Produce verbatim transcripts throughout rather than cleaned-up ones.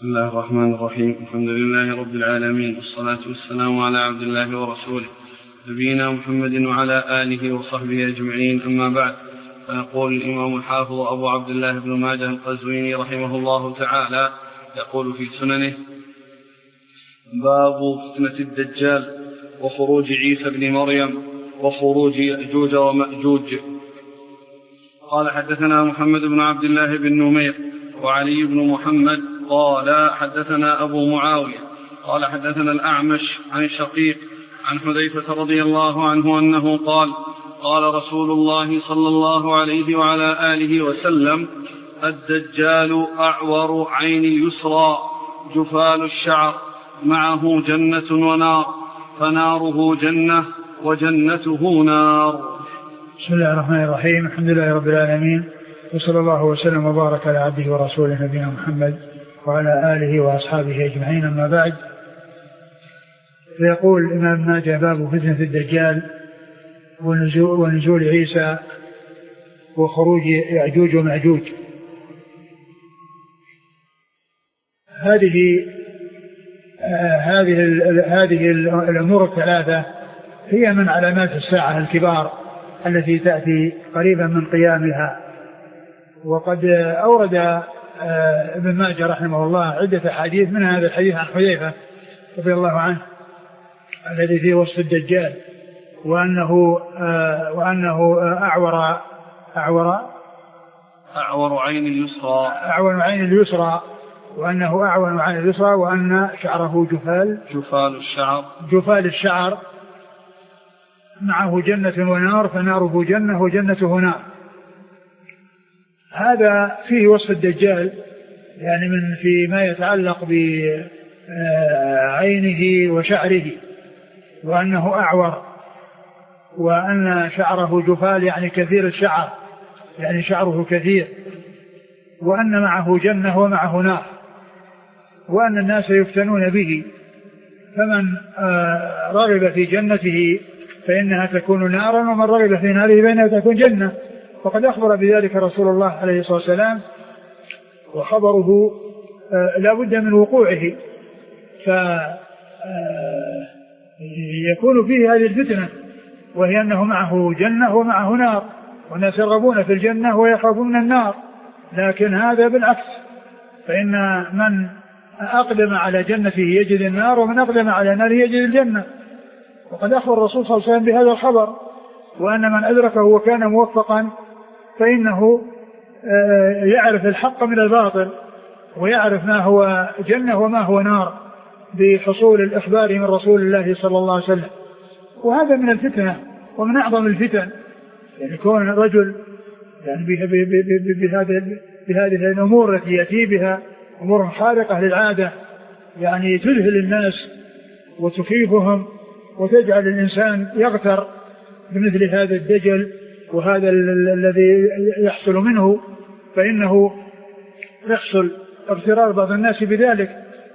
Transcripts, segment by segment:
بسم الله الرحمن الرحيم. الحمد لله رب العالمين، والصلاة والسلام على عبد الله ورسوله نبينا محمد وعلى آله وصحبه أجمعين، أما بعد. فيقول الإمام الحافظ أبو عبد الله بن ماجه القزويني رحمه الله تعالى يقول في سننه: باب فتنة الدجال وخروج عيسى بن مريم وخروج يأجوج ومأجوج. قال: حدثنا محمد بن عبد الله بن نمير وعلي بن محمد قال: حدثنا أبو معاوية قال: حدثنا الأعمش عن الشقيق عن حذيفة رضي الله عنه أنه قال: قال رسول الله صلى الله عليه وعلى آله وسلم: الدجال أعور عين اليسرى جفال الشعر، معه جنة ونار، فناره جنة وجنته نار. بسم الله الرحمن الرحيم. الحمد لله رب العالمين، وصلى الله وسلم وبارك على عبده ورسوله نبينا محمد وعلى آله وأصحابه أجمعين، أما بعد. فيقول الإمام ماجه: باب فتنة الدجال ونزول, ونزول عيسى وخروج يأجوج ومأجوج. هذه آه هذه هذه الأمور الثلاثة هي من علامات الساعة الكبار التي تأتي قريبا من قيامها. وقد أورد آه ابن ماجه رحمه الله عدة حديث، من هذا الحديث عن حذيفة رضي الله عنه الذي فيه وصف الدجال، وأنه آه وأنه أعور أعور أعور عين اليسرى أعور عين اليسرى وأنه أعور عين اليسرى وأن شعره جفال جفال الشعر جفال الشعر معه جنة ونار، فناره جنة وجنته نار. هذا فيه وصف الدجال، يعني من فيما يتعلق بعينه وشعره، وأنه أعور، وأن شعره جفال يعني كثير الشعر، يعني شعره كثير، وأن معه جنة ومعه نار، وأن الناس يفتنون به، فمن رغب في جنته فإنها تكون نارا، ومن رغب في ناره فإنها تكون جنة. وقد أخبر بذلك رسول الله عليه الصلاة والسلام، وخبره لا بد من وقوعه، فيكون فيه هذه الفتنة، وهي أنه معه جنة ومعه نار، والناس يرغبون في الجنة ويخافون من النار. لكن هذا بالعكس، فإن من أقدم على جنته يجد النار، ومن أقدم على ناره يجد الجنة. وقد أخبر الرسول صلى الله عليه وسلم بهذا الخبر، وأن من أدركه وكان موفقا فإنه يعرف الحق من الباطل، ويعرف ما هو جنة وما هو نار بحصول الإخبار من رسول الله صلى الله عليه وسلم. وهذا من الفتنة ومن أعظم الفتن، يعني كون رجل يعني بهذه الأمور التي يأتي بها أمور خارقة للعادة، يعني تذهل الناس وتخيفهم وتجعل الإنسان يغتر بمثل هذا الدجل وهذا الذي يحصل منه، فإنه يحصل اغترار بعض الناس بذلك.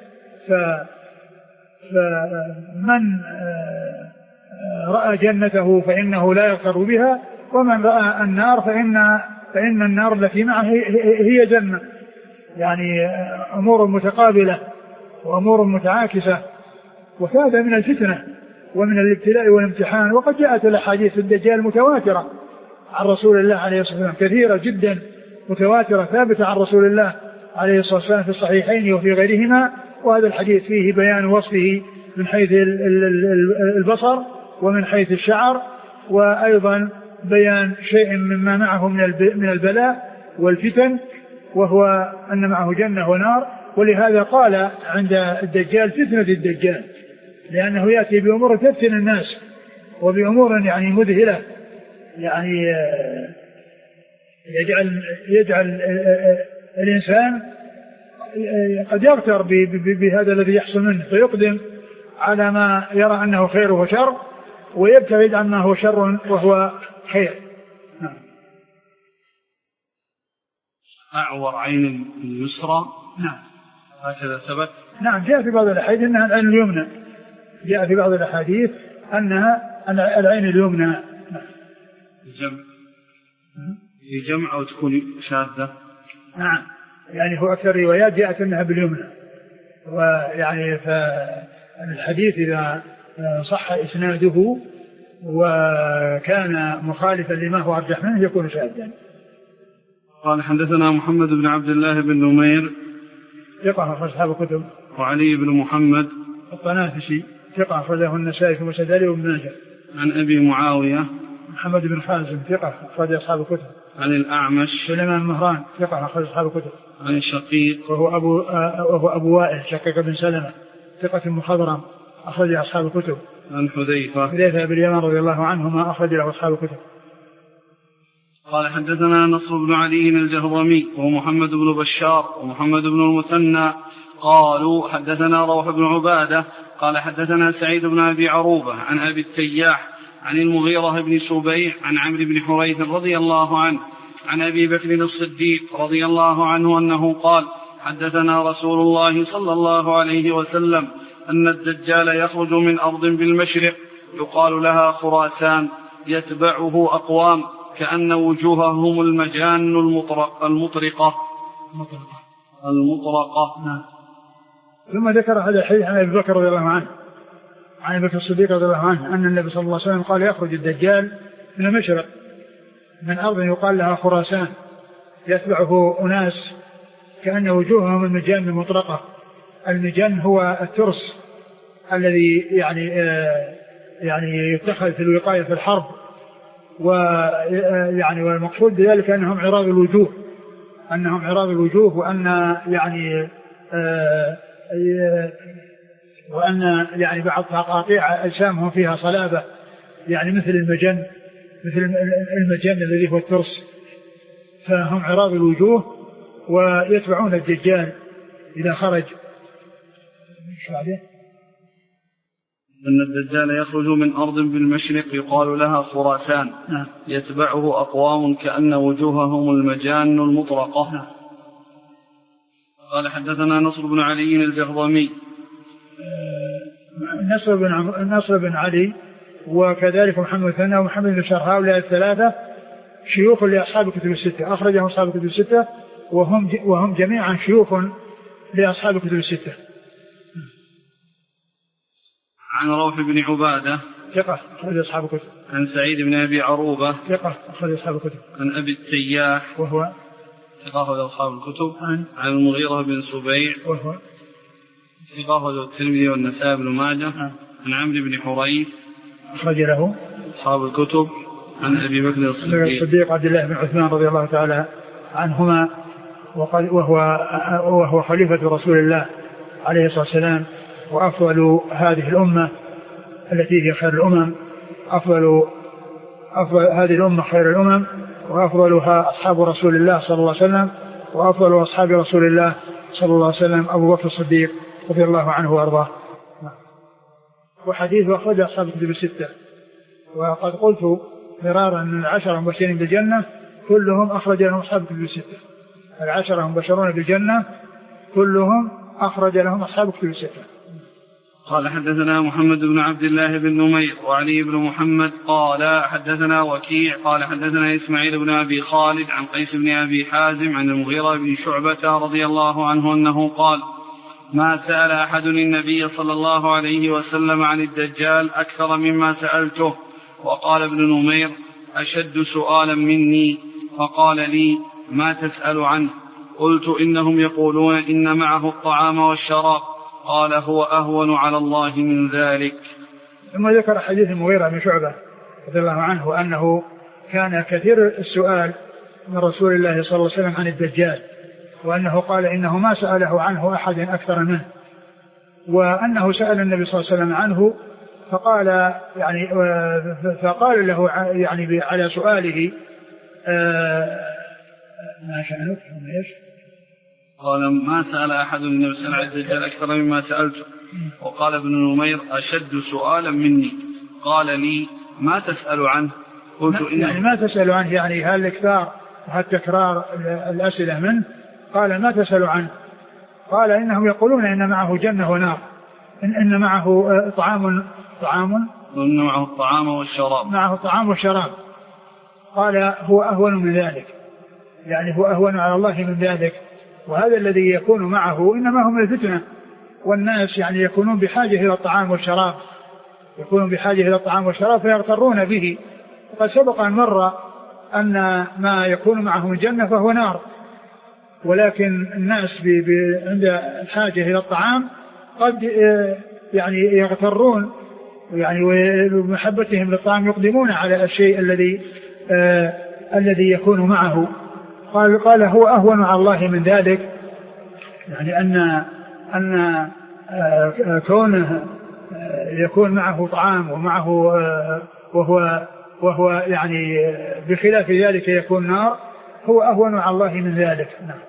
فمن رأى جنته فإنه لا يغتر بها، ومن رأى النار فإن, فإن النار التي معه هي جنة. يعني أمور متقابلة وأمور متعاكسة، وهذا من الفتنة ومن الابتلاء والامتحان. وقد جاءت الأحاديث الدجال متواترة عن رسول الله عليه الصلاة والسلام، كثيرة جدا متواترة ثابتة عن رسول الله عليه الصلاة والسلام في الصحيحين وفي غيرهما. وهذا الحديث فيه بيان وصفه من حيث البصر ومن حيث الشعر، وأيضا بيان شيء مما معه من البلاء والفتن، وهو أن معه جنة ونار. ولهذا قال عند الدجال فتنة الدجال، لأنه يأتي بأمور تفتن الناس وبأمور يعني مذهلة، يعني يجعل, يجعل الإنسان قد يغتر بهذا الذي يحصل منه، فيقدم على ما يرى أنه خير وشر، ويبتعد عما هو شر وهو خير. نعم. أعور عين اليسرى، نعم، هكذا ثبت. نعم، جاء في بعض الأحاديث أنها العين اليمنى، جاء في بعض الأحاديث أنها العين اليمنى. نعم. الجمع الجمع أو تكون شاذة. نعم، يعني هو أكثر روايات جاءت أنها باليمنى، ويعني فالحديث إذا صح إسناده وكان مخالفا لما هو أرجح منه يكون شاذا. قال حدثنا محمد بن عبد الله بن نمير ثقة أخرج أصحاب الكتب. وعلي بن محمد الطنافسي ثقة أخرجه النسائي في مسنده وابن ماجه. عن أبي معاوية محمد بن خازم ثقة أخرج أصحاب الكتب. عن الأعمش سليمان مهران ثقة أخرج أصحاب الكتب. عن الشقيق وهو أبو وهو أبو وائل شقيق بن سلمة ثقة مخضرم أخرج أصحاب الكتب. عن حذيفة حذيفة بن اليمان رضي الله عنهما أخرج له أصحاب الكتب. قال حدثنا نصر بن علي الجهضمي ومحمد بن بشار ومحمد بن المثنى قالوا حدثنا روح بن عبادة قال حدثنا سعيد بن أبي عروبة عن أبي التياح عن المغيرة بن سبيع عن عمرو بن حريث رضي الله عنه عن أبي بكر الصديق رضي الله عنه أنه قال حدثنا رسول الله صلى الله عليه وسلم أن الدجال يخرج من أرض بالمشرق يقال لها خراسان يتبعه أقوام كأن وجوههم المجان المطرق المطرقة المطرقة المطرقة نعم. ثم ذكر هذا الحديث عن أبي بكر رضي الله عنه عن أبي بكر الصديق رضي الله عنه أن النبي صلى الله عليه وسلم قال يخرج الدجال من المشرق من أرض يقال لها خراسان يتبعه أناس كأن وجوههم المجان المطرقة. المجان هو الترس الذي يعني آه يعني يتخذ في الوقاية في الحرب، ويعني والمقصود بذلك أنهم عراض الوجوه أنهم عراض الوجوه وأن يعني آه وأن يعني بعض تقاطيع أجسامهم فيها صلابة يعني مثل المجن مثل المجن الذي هو الترس، فهم عراض الوجوه ويتبعون الدجال إذا خرج. شو عليه؟ أن الدجال يخرج من أرض بالمشرق يقال لها خراسان نعم. يتبعه أقوام كأن وجوههم المجان المطرقة نعم. قال حدثنا نصر بن علي الجهضمي نصر بن نصر بن علي وكذلك محمد ثنا ومحمد بن شرح هؤلاء الثلاثة شيوخ لأصحاب الكتب الستة أخرجهم أصحاب الكتب الستة وهم وهم جميعا شيوخ لأصحاب الكتب الستة. عن روح بن عبادة ثقة أخرج أصحاب الكتب. عن سعيد بن أبي عروبة ثقة أخرج أصحاب الكتب. عن أبي التياح وهو ثقة أخرج أصحاب الكتب. عن عن المغيرة بن سبيع وهو ثقة أخرج الترمذي والنسائي بن ماجه. عن, عن عمرو بن حريث أخرج له أصحاب الكتب. عن أبي بكر الصديق الصديق عبد الله بن عثمان رضي الله تعالى عنهما وهو وهو خليفة رسول الله عليه الصلاة والسلام وأفضل هذه الأمة التي هي خير الأمم أفضل أفضل هذه الأمة خير الأمم وأفضلها أصحاب رسول الله صلى الله عليه وسلم وأفضل أصحاب رسول الله صلى الله عليه وسلم أبو بكر الصديق رضي الله عنه وأرضاه. وحديث أخرج أصحاب الكتب الستة. وقد قلت مرارا أن العشرة مبشرين بالجنة كلهم أخرج لهم أصحاب الكتب الستة. العشرة مبشرون بالجنة كلهم أخرج لهم أصحاب الكتب الستة. قال حدثنا محمد بن عبد الله بن نمير وعلي بن محمد قال حدثنا وكيع قال حدثنا إسماعيل بن أبي خالد عن قيس بن أبي حازم عن المغيرة بن شعبة رضي الله عنه أنه قال ما سأل أحد النبي صلى الله عليه وسلم عن الدجال أكثر مما سألته. وقال ابن نمير أشد سؤالا مني فقال لي ما تسأل عنه؟ قلت إنهم يقولون إن معه الطعام والشراب. قال هو أهون على الله من ذلك. ثم ذكر حديث المغيرة بن شعبة رضي الله عنه أنه كان كثير السؤال من رسول الله صلى الله عليه وسلم عن الدجال وأنه قال إنه ما سأله عنه أحد أكثر منه وأنه سأل النبي صلى الله عليه وسلم عنه فقال يعني فقال له يعني على سؤاله ما شأنك ايش؟ قال ما سأل أحد النبي صلى الله عليه وسلم عن الدجال أكثر مما سألته. وقال ابن نمير أشد سؤالا مني قال لي ما تسأل عنه؟ قلت إنه يعني ما تسأل عنه يعني هل الإكثار وهل تكرار الأسئلة منه؟ قال ما تسأل عنه؟ قال إنهم يقولون إن معه جنة ونار إن, إن معه طعام طعام وإن معه الطعام والشراب معه الطعام والشراب. قال هو أهون من ذلك يعني هو أهون على الله من ذلك وهذا الذي يكون معه إنما هو من الفتنة والناس يعني يكونون بحاجة إلى الطعام والشراب، يكونون بحاجة إلى الطعام والشراب فيغترون به. وقد سبق أن مر أن ما يكون معهم الجنة فهو نار، ولكن الناس عند الحاجة إلى الطعام قد يعني يغترون يعني ومحبتهم للطعام يقدمون على الشيء الذي آه الذي يكون معه. قال قال هو أهون على الله من ذلك، يعني أن أن آه كونه آه يكون معه طعام ومعه آه وهو وهو يعني بخلاف ذلك يكون نار، هو أهون على الله من ذلك. نعم.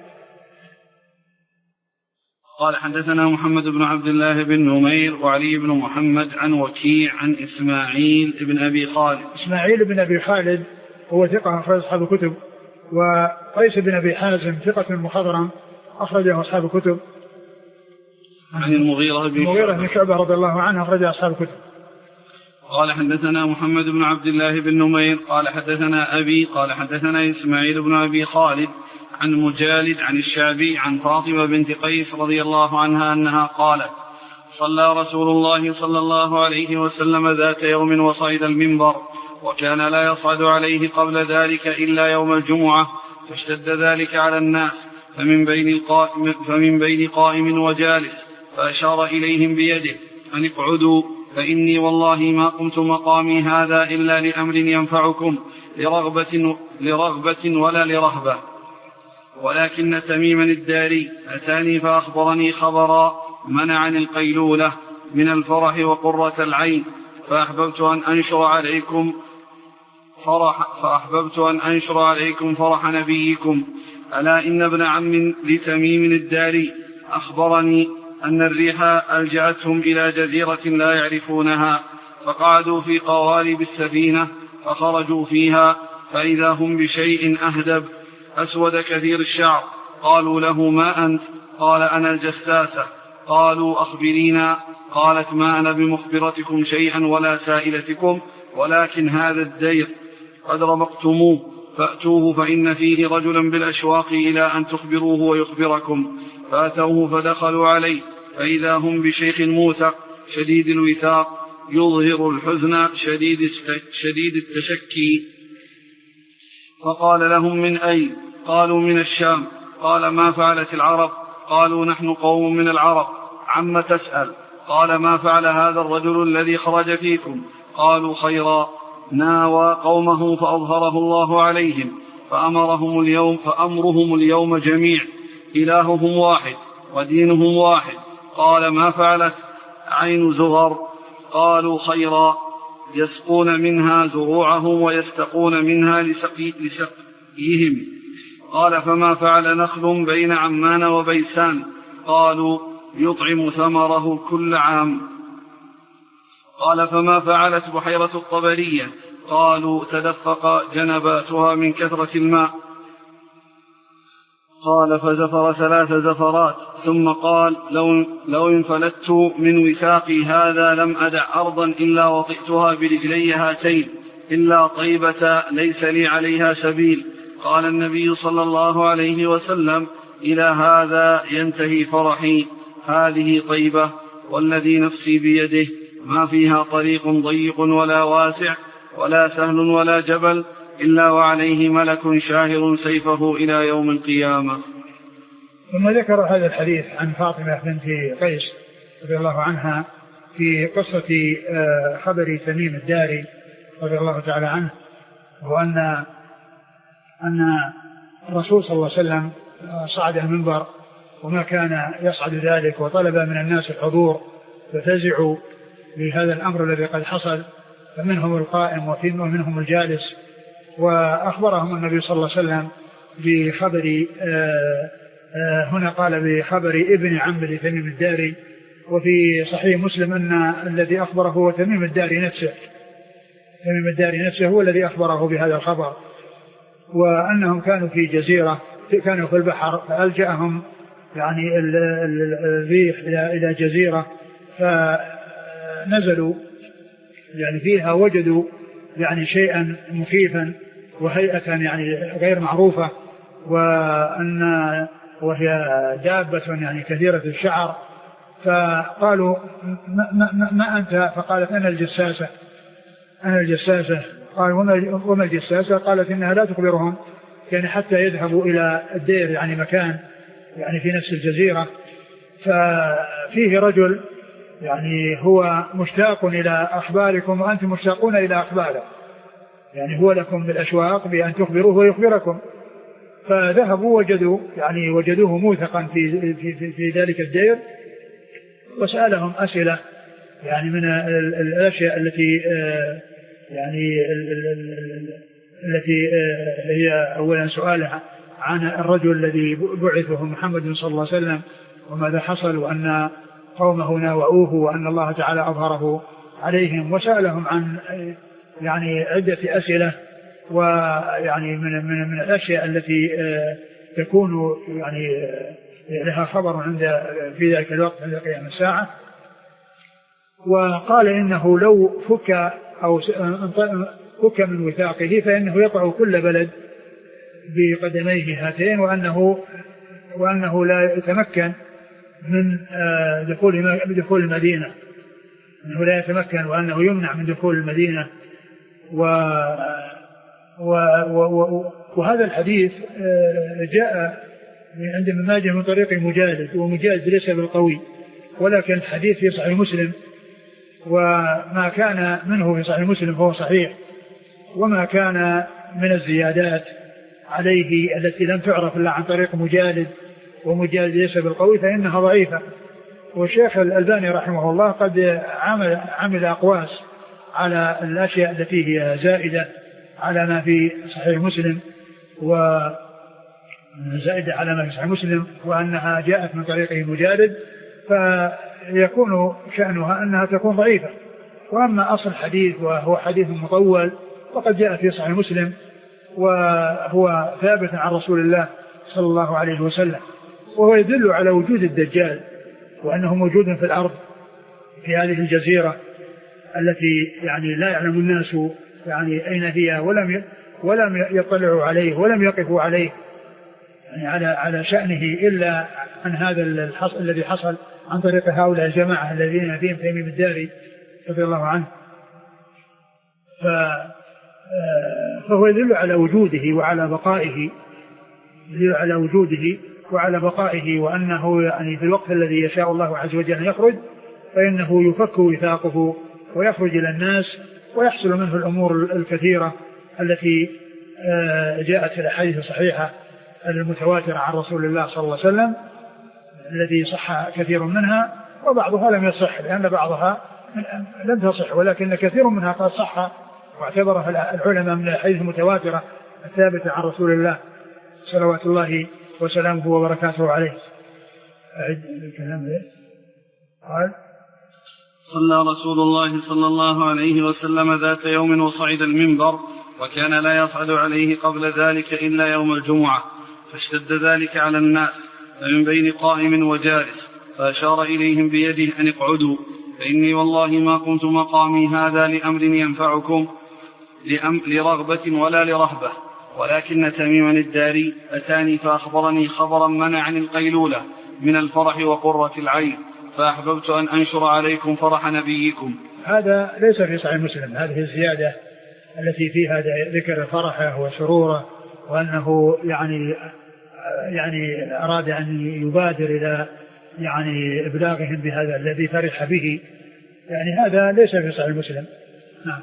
قال حدثنا محمد بن عبد الله بن نمير وعلي بن محمد عن وكيع عن إسماعيل بن أبي خالد. إسماعيل بن أبي خالد هو ثقة أخرج أصحاب الكتب، وقيس بن أبي حازم ثقة مخضرم أخرجه أصحاب الكتب. عن المغيرة بن المغيرة بن شعبة رضي الله عنه أخرج أصحاب الكتب. قال حدثنا محمد بن عبد الله بن نمير قال حدثنا أبي قال حدثنا إسماعيل بن أبي خالد عن مجالد عن الشعبي عن فاطمة بنت قيس رضي الله عنها أنها قالت: صلى رسول الله صلى الله عليه وسلم ذات يوم وصعد المنبر، وكان لا يصعد عليه قبل ذلك إلا يوم الجمعة، فاشتد ذلك على الناس، فمن بين القائم, فمن بين قائم وجالس، فأشار إليهم بيده أن اقعدوا، فإني والله ما قمت مقامي هذا إلا لأمر ينفعكم، لرغبة, لرغبة ولا لرهبة، ولكن تميما الداري أتاني فأخبرني خبرا منعني القيلولة من الفرح وقرة العين، فأحببت أن أنشر عليكم فرح, فأحببت أن أنشر عليكم فرح نبيكم. ألا إن ابن عم لتميم الداري أخبرني أن الريح ألجأتهم إلى جزيرة لا يعرفونها، فقعدوا في قوارب السفينة فخرجوا فيها، فإذا هم بشيء أهدب أسود كثير الشعر. قالوا له: ما أنت؟ قال: أنا الجساسة. قالوا: أخبرينا. قالت: ما أنا بمخبرتكم شيئا ولا سائلتكم، ولكن هذا الدير قد رمقتموه، فأتوه فإن فيه رجلا بالأشواق إلى أن تخبروه ويخبركم. فأتوه فدخلوا عليه، فإذا هم بشيخ موثق شديد الوثاق يظهر الحزن شديد, شديد التشكي. فقال لهم: من أين؟ قالوا: من الشام. قال: ما فعلت العرب؟ قالوا: نحن قوم من العرب. عم تسأل؟ قال: ما فعل هذا الرجل الذي خرج فيكم؟ قالوا: خيرا، ناوى قومه فأظهره الله عليهم، فأمرهم اليوم فأمرهم اليوم جميع، إلههم واحد ودينهم واحد. قال: ما فعلت عين زغر؟ قالوا: خيرا، يسقون منها زروعهم ويستقون منها لسقي لسقيهم. قال: فما فعل نخل بين عمان وبيسان؟ قالوا: يطعم ثمره كل عام. قال: فما فعلت بحيرة الطبرية؟ قالوا: تدفق جنباتها من كثرة الماء. قال: فزفر ثلاث زفرات، ثم قال: لو, لو انفلت من وثاقي هذا لم أدع أرضا إلا وطئتها برجلي هاتين، إلا طيبة ليس لي عليها سبيل. قال النبي صلى الله عليه وسلم: إلى هذا ينتهي فرحي، هذه طيبة، والذي نفسي بيده ما فيها طريق ضيق ولا واسع ولا سهل ولا جبل إلا وعليه ملك شاهر سيفه إلى يوم القيامة. ثم ذكر هذا الحديث عن فاطمة بنت قيس رضي الله عنها في قصة خبر تميم الداري رضي الله تعالى عنه، وأن أن الرسول صلى الله عليه وسلم صعد المنبر وما كان يصعد ذلك، وطلب من الناس الحضور، ففزعوا بهذا الأمر الذي قد حصل، فمنهم القائم ومنهم الجالس. وأخبرهم النبي صلى الله عليه وسلم بخبر آآ آآ هنا قال بخبر ابن عم لتميم الداري، وفي صحيح مسلم أن الذي أخبره هو تميم الداري نفسه، تميم الداري نفسه هو الذي أخبره بهذا الخبر، وأنهم كانوا في جزيرة، كانوا في البحر، فألجأهم يعني الريح إلى جزيرة، فنزلوا يعني فيها، وجدوا يعني شيئا مخيفا وهيئة يعني غير معروفة، وأن وهي دابة يعني كثيرة الشعر، فقالوا ما, ما, ما أنت؟ فقالت أنا الجساسة أنا الجساسة قال وما الجساسة؟ قالت إنها لا تخبرهم يعني حتى يذهبوا إلى الدير يعني مكان يعني في نفس الجزيرة. ففيه رجل يعني هو مشتاق إلى أخباركم وأنتم مشتاقون إلى أخباره، يعني هو لكم بالأشواق بأن تخبروه ويخبركم. فذهبوا وجدوا يعني وجدوه موثقا في, في, في, في ذلك الدير، وسألهم أسئلة يعني من الأشياء التي يعني التي هي أولا سؤالها عن الرجل الذي بعثه محمد صلى الله عليه وسلم وماذا حصل، وأن قومه ناوؤوه وأن الله تعالى أظهره عليهم، وسألهم عن يعني عدة أسئلة ويعني من من من الأشياء التي تكون يعني لها خبر عند في ذلك الوقت عند قيام الساعة. وقال إنه لو فك أو فك من وثاقه فإنه يقع كل بلد بقدميه هاتين، وأنه وأنه لا يتمكن من دخول دخول المدينة، أنه لا يتمكن وأنه يمنع من دخول المدينة. و و و وهذا الحديث جاء عند ابن ماجه من طريق مجالد، ومجالد ليس بالقوي، ولكن الحديث في صحيح مسلم، وما كان منه في صحيح مسلم فهو صحيح، وما كان من الزيادات عليه التي لم تعرف إلا عن طريق مجالد ومجالد ليس بالقوي فإنها ضعيفة. والشيخ الألباني رحمه الله قد عمل, عمل أقواس على الأشياء التي هي زائدة على ما في صحيح مسلم وزائدة على ما في صحيح مسلم وأنها جاءت من طريقه مجالد، فيكون شأنها أنها تكون ضعيفة. وأما أصل الحديث وهو حديث مطول وقد جاء في صحيح مسلم وهو ثابت عن رسول الله صلى الله عليه وسلم، وهو يدل على وجود الدجال وأنه موجود في الأرض في هذه الجزيرة التي يعني لا يعلم الناس يعني أين هي، ولم ولم يطلعوا عليه ولم يقفوا عليه يعني على على شأنه إلا عن هذا الحص الذي حصل عن طريق هؤلاء الجماعة الذين فيهم تميم الداري رضي الله عنه. ف فهو يدل على وجوده وعلى بقائه يدل على وجوده وعلى بقائه وأنه يعني في الوقت الذي يشاء الله عز وجل أن يخرج فإنه يفك وثاقه ويخرج إلى الناس ويحصل منه الأمور الكثيرة التي جاءت في الأحاديث الصحيحة المتواترة عن رسول الله صلى الله عليه وسلم الذي صح كثير منها، وبعضها لم يصح لأن بعضها لم تصح، ولكن كثير منها قد صح واعتبرها العلماء من الأحاديث المتواترة الثابتة عن رسول الله صلوات الله وسلامه وبركاته عليه. أعد الكلام ليه؟ قال صلى رسول الله صلى الله عليه وسلم ذات يوم وصعد المنبر، وكان لا يصعد عليه قبل ذلك إلا يوم الجمعة، فاشتد ذلك على الناس فمن بين قائم وجالس فأشار إليهم بيده أن اقعدوا، فإني والله ما كنت مقامي هذا لأمر ينفعكم لرغبة ولا لرهبة، ولكن تميما الداري أتاني فأخبرني خبرا منعني القيلولة من الفرح وقرة العين، فأحببت أن أنشر عليكم فرح نبيكم. هذا ليس في صحيح مسلم هذه الزيادة التي فيها ذكر فرحه وسروره وأنه يعني يعني أراد أن يبادر إلى يعني إبلاغهم بهذا الذي فرح به، يعني هذا ليس في صحيح مسلم. نعم.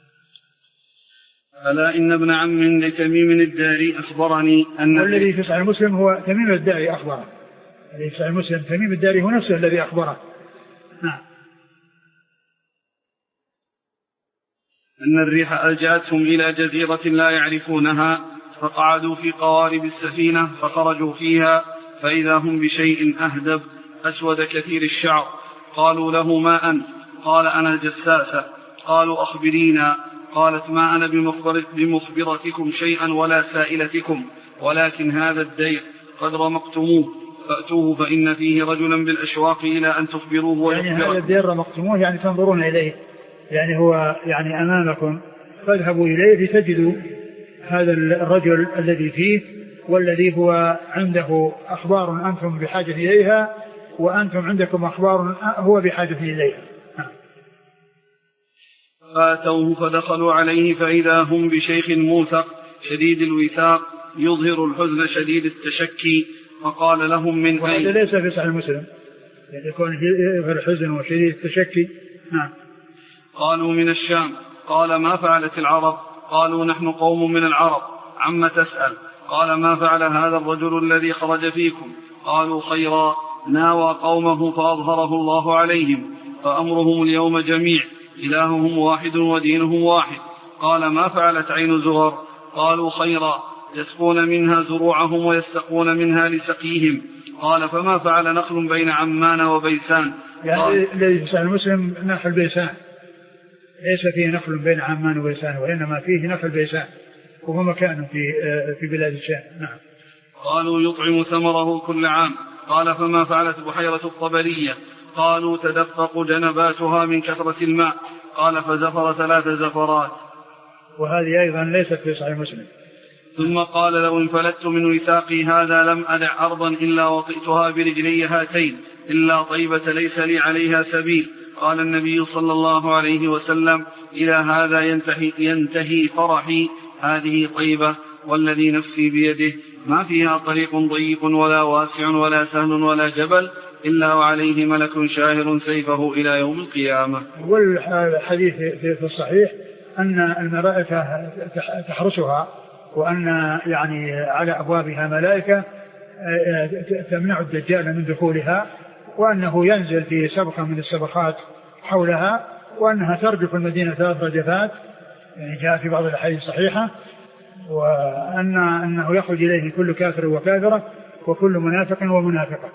ألا إن ابن عم لتميم الداري أخبرني أن والذي في صحيح مسلم هو تميم الداري أخبره، الذي في صحيح مسلم تميم الداري هو نفسه الذي أخبره. نعم. أن الريح ألجأتهم إلى جزيرة لا يعرفونها، فقعدوا في قوارب السفينة فخرجوا فيها فإذا هم بشيء أهدب أسود كثير الشعر. قالوا له ما أنت؟ قال أنا الجساسة. قالوا أخبرينا. قالت ما أنا بمخبرتكم شيئا ولا سائلتكم، ولكن هذا الدير قد رمقتموه فأتوه فإن فيه رجلا بالأشواق إلى أن تخبروه ويخبركم. يعني هذا الدير رمقتموه يعني تنظرون إليه، يعني هو يعني أمامكم، فاذهبوا إليه لتجدوا هذا الرجل الذي فيه والذي هو عنده أخبار أنتم بحاجة إليها، وأنتم عندكم أخبار هو بحاجة إليها. فأتوه فدخلوا عليه فإذا هم بشيخ موثق شديد الوثاق يظهر الحزن شديد التشكي، فقال لهم من أين؟ وهذا ليس في صحيح مسلم، يكون يظهر الحزن وشديد التشكي. نعم. قالوا من الشام. قال ما فعلت العرب؟ قالوا نحن قوم من العرب. عم تسأل؟ قال ما فعل هذا الرجل الذي خرج فيكم؟ قالوا خيرا، ناوى قومه فأظهره الله عليهم، فأمرهم اليوم جميع، إلههم واحد ودينهم واحد. قال ما فعلت عين زغر؟ قالوا خيرا، يسقون منها زروعهم ويستقون منها لسقيهم. قال فما فعل نخل بين عمان وبيسان؟ يعني الذي في صحيح مسلم نخل بيسان، ليس فيه نخل بين عمان وبيسان، وإنما فيه نخل بيسان وهو مكان في في بلاد الشام. نعم. قالوا يطعم ثمره كل عام. قال فما فعلت بحيرة الطبرية؟ قالوا تدفق جنباتها من كثرة الماء. قال فزفر ثلاث زفرات. وهذه أيضا ليست في صحيح مسلم. ثم قال لو انفلت من وثاقي هذا لم أدع أرضا إلا وطئتها برجلي هاتين، إلا طيبة ليس لي عليها سبيل. قال النبي صلى الله عليه وسلم إلى هذا ينتهي, ينتهي فرحي، هذه طيبة والذي نفسي بيده ما فيها طريق ضيق ولا واسع ولا سهل ولا جبل إلا وعليه ملك شاهر سيفه إلى يوم القيامة. والحديث في الصحيح أن الملائكة تحرسها، وأن يعني على أبوابها ملائكة تمنع الدجال من دخولها، وأنه ينزل في سبخة من السبخات حولها، وأنها ترجف المدينة ثلاث رجفات، يعني جاء في بعض الأحاديث الصحيحة، وأن أنه يخرج إليه كل كافر وكافرة وكل منافق ومنافقة.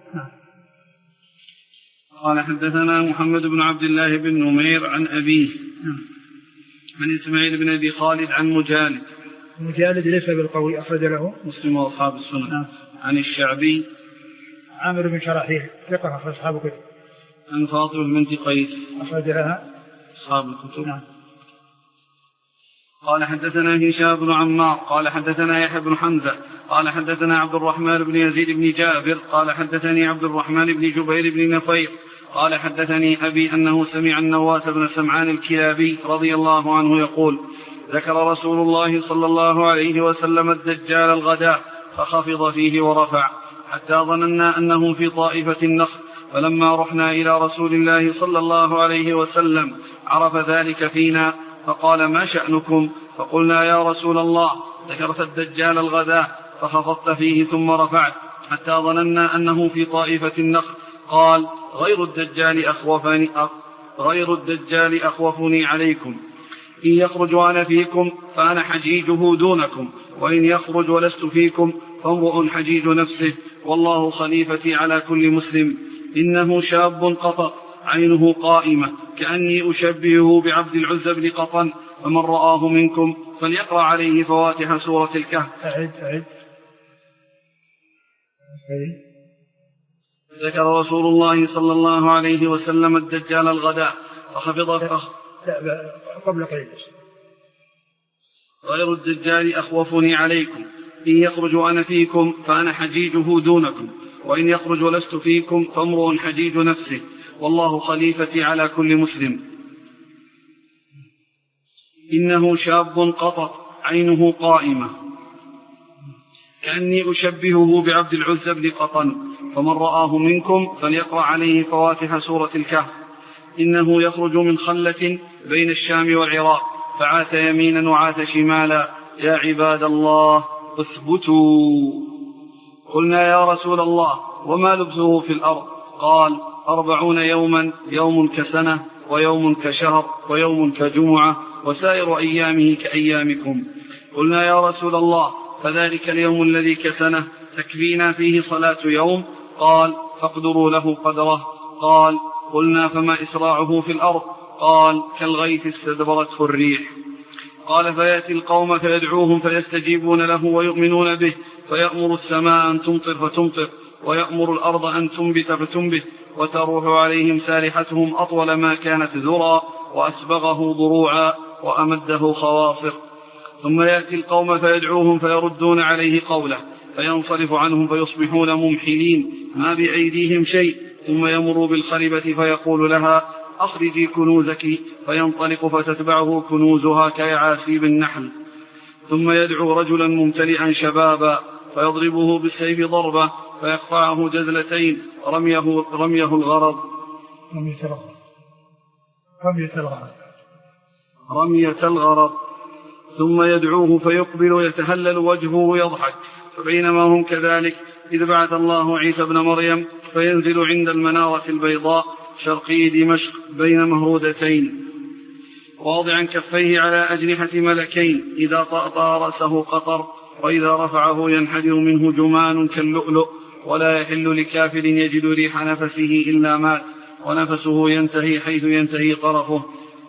قال حدثنا محمد بن عبد الله بن نمير عن أبيه عن إسماعيل بن أبي خالد عن مجالد. مجالد ليس بالقوي، أخرج له مسلم وأصحاب السنن. عن الشعبي عامر بن شراحيل ثقة أخرج أصحاب الكتب. عن فاطمة بنت قيس أخرج لها أصحاب الكتب. نعم. قال حدثنا هشام بن عمار قال حدثنا يحيى بن حمزة قال حدثنا عبد الرحمن بن يزيد بن جابر قال حدثني عبد الرحمن بن جبير بن نفير قال حدثني أبي أنه سمع النواس بن سمعان الكلابي رضي الله عنه يقول ذكر رسول الله صلى الله عليه وسلم الدجال الغداء فخفض فيه ورفع حتى ظننا أنه في طائفة النخل، فلما رحنا إلى رسول الله صلى الله عليه وسلم عرف ذلك فينا فقال ما شأنكم؟ فقلنا يا رسول الله ذكرت الدجال الغداء فخفضت فيه ثم رفعت حتى ظننا أنه في طائفة النخل. قال غير الدجال أخوفني غير الدجال أخوفني عليكم، إن يخرج وأنا فيكم فأنا حجيجه دونكم، وإن يخرج ولست فيكم فامرؤ حجيج نفسه، والله خليفتي على كل مسلم. إنه شاب قطط عينه قائمة كأني أشبهه بعبد العزى بن قطن، فمن رآه منكم فليقرأ عليه فواتح سورة الكهف. أعد أعد. ذكر رسول الله صلى الله عليه وسلم الدجال الغداء فخفض فخ قبل قليل. غير الدجال أخوفني عليكم، إن يخرج وأنا فيكم فأنا حجيجه دونكم، وإن يخرج ولست فيكم فامرؤ حجيج نفسه، والله خليفتي على كل مسلم. إنه شاب قطط عينه قائمة كأني أشبهه بعبد العزى بن قطن، فمن رآه منكم فليقرأ عليه فواتح سورة الكهف. إنه يخرج من خلة بين الشام والعراق فعاث يمينا وعاث شمالا، يا عباد الله اثبتوا. قلنا يا رسول الله وما لبثه في الأرض؟ قال أربعون يوما، يوم كسنة ويوم كشهر ويوم كجمعة وسائر أيامه كأيامكم. قلنا يا رسول الله فذلك اليوم الذي كسنه تكفينا فيه صلاة يوم؟ قال فاقدروا له قدره. قال قلنا فما إسراعه في الأرض؟ قال كالغيث استدبرته الريح. قال فيأتي القوم فيدعوهم فيستجيبون له ويؤمنون به، فيأمر السماء أن تمطر فتمطر، ويأمر الأرض أن تنبت فتنبت، وتروح عليهم سارحتهم أطول ما كانت ذرى، وأسبغه ضروعا وأمده خواصر. ثم يأتي القوم فيدعوهم فيردون عليه قوله فينصرف عنهم فيصبحون ممحلين ما بأيديهم شيء، ثم يمر بالخربة فيقول لها أخرجي كنوزك، فينطلق فتتبعه كنوزها كيعاسيب النحل. ثم يدعو رجلا ممتلئا شبابا فيضربه بالسيف ضربة فيقطعه جزلتين رميه, رميه الغرض رمية الغرض رمية الغرض ثم يدعوه فيقبل يتهلل وجهه يضحك. فبينما هم كذلك إذ بعث الله عيسى ابن مريم فينزل عند المنارة البيضاء شرقي دمشق بين مهرودتين واضعا كفيه على أجنحة ملكين، إذا طأطأ رأسه قطر، وإذا رفعه ينحدر منه جمان كاللؤلؤ، ولا يحل لكافر يجد ريح نفسه إلا مات، ونفسه ينتهي حيث ينتهي طرفه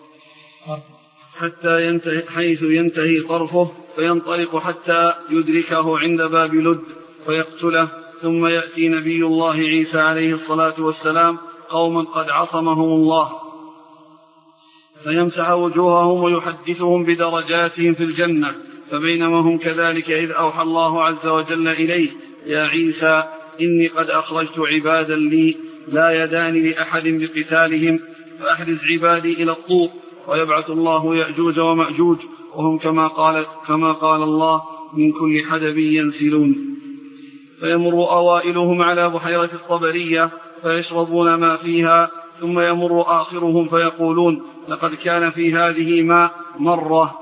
حتى ينتهي حيث ينتهي طرفه فينطلق حتى يدركه عند باب لد فيقتله. ثم يأتي نبي الله عيسى عليه الصلاة والسلام قوما قد عصمهم الله فيمسح وجوههم ويحدثهم بدرجاتهم في الجنة. فبينما هم كذلك إذ أوحى الله عز وجل إليه يا عيسى إني قد أخرجت عبادا لي لا يدان لأحد بقتالهم، فأحرز عبادي إلى الطور، ويبعث الله يأجوج ومأجوج وهم كما قال, كما قال الله من كل حدب ينسلون. فيمر أوائلهم على بحيرة الطبرية فيشربون ما فيها، ثم يمر آخرهم فيقولون لقد كان في هذه ماء مرة.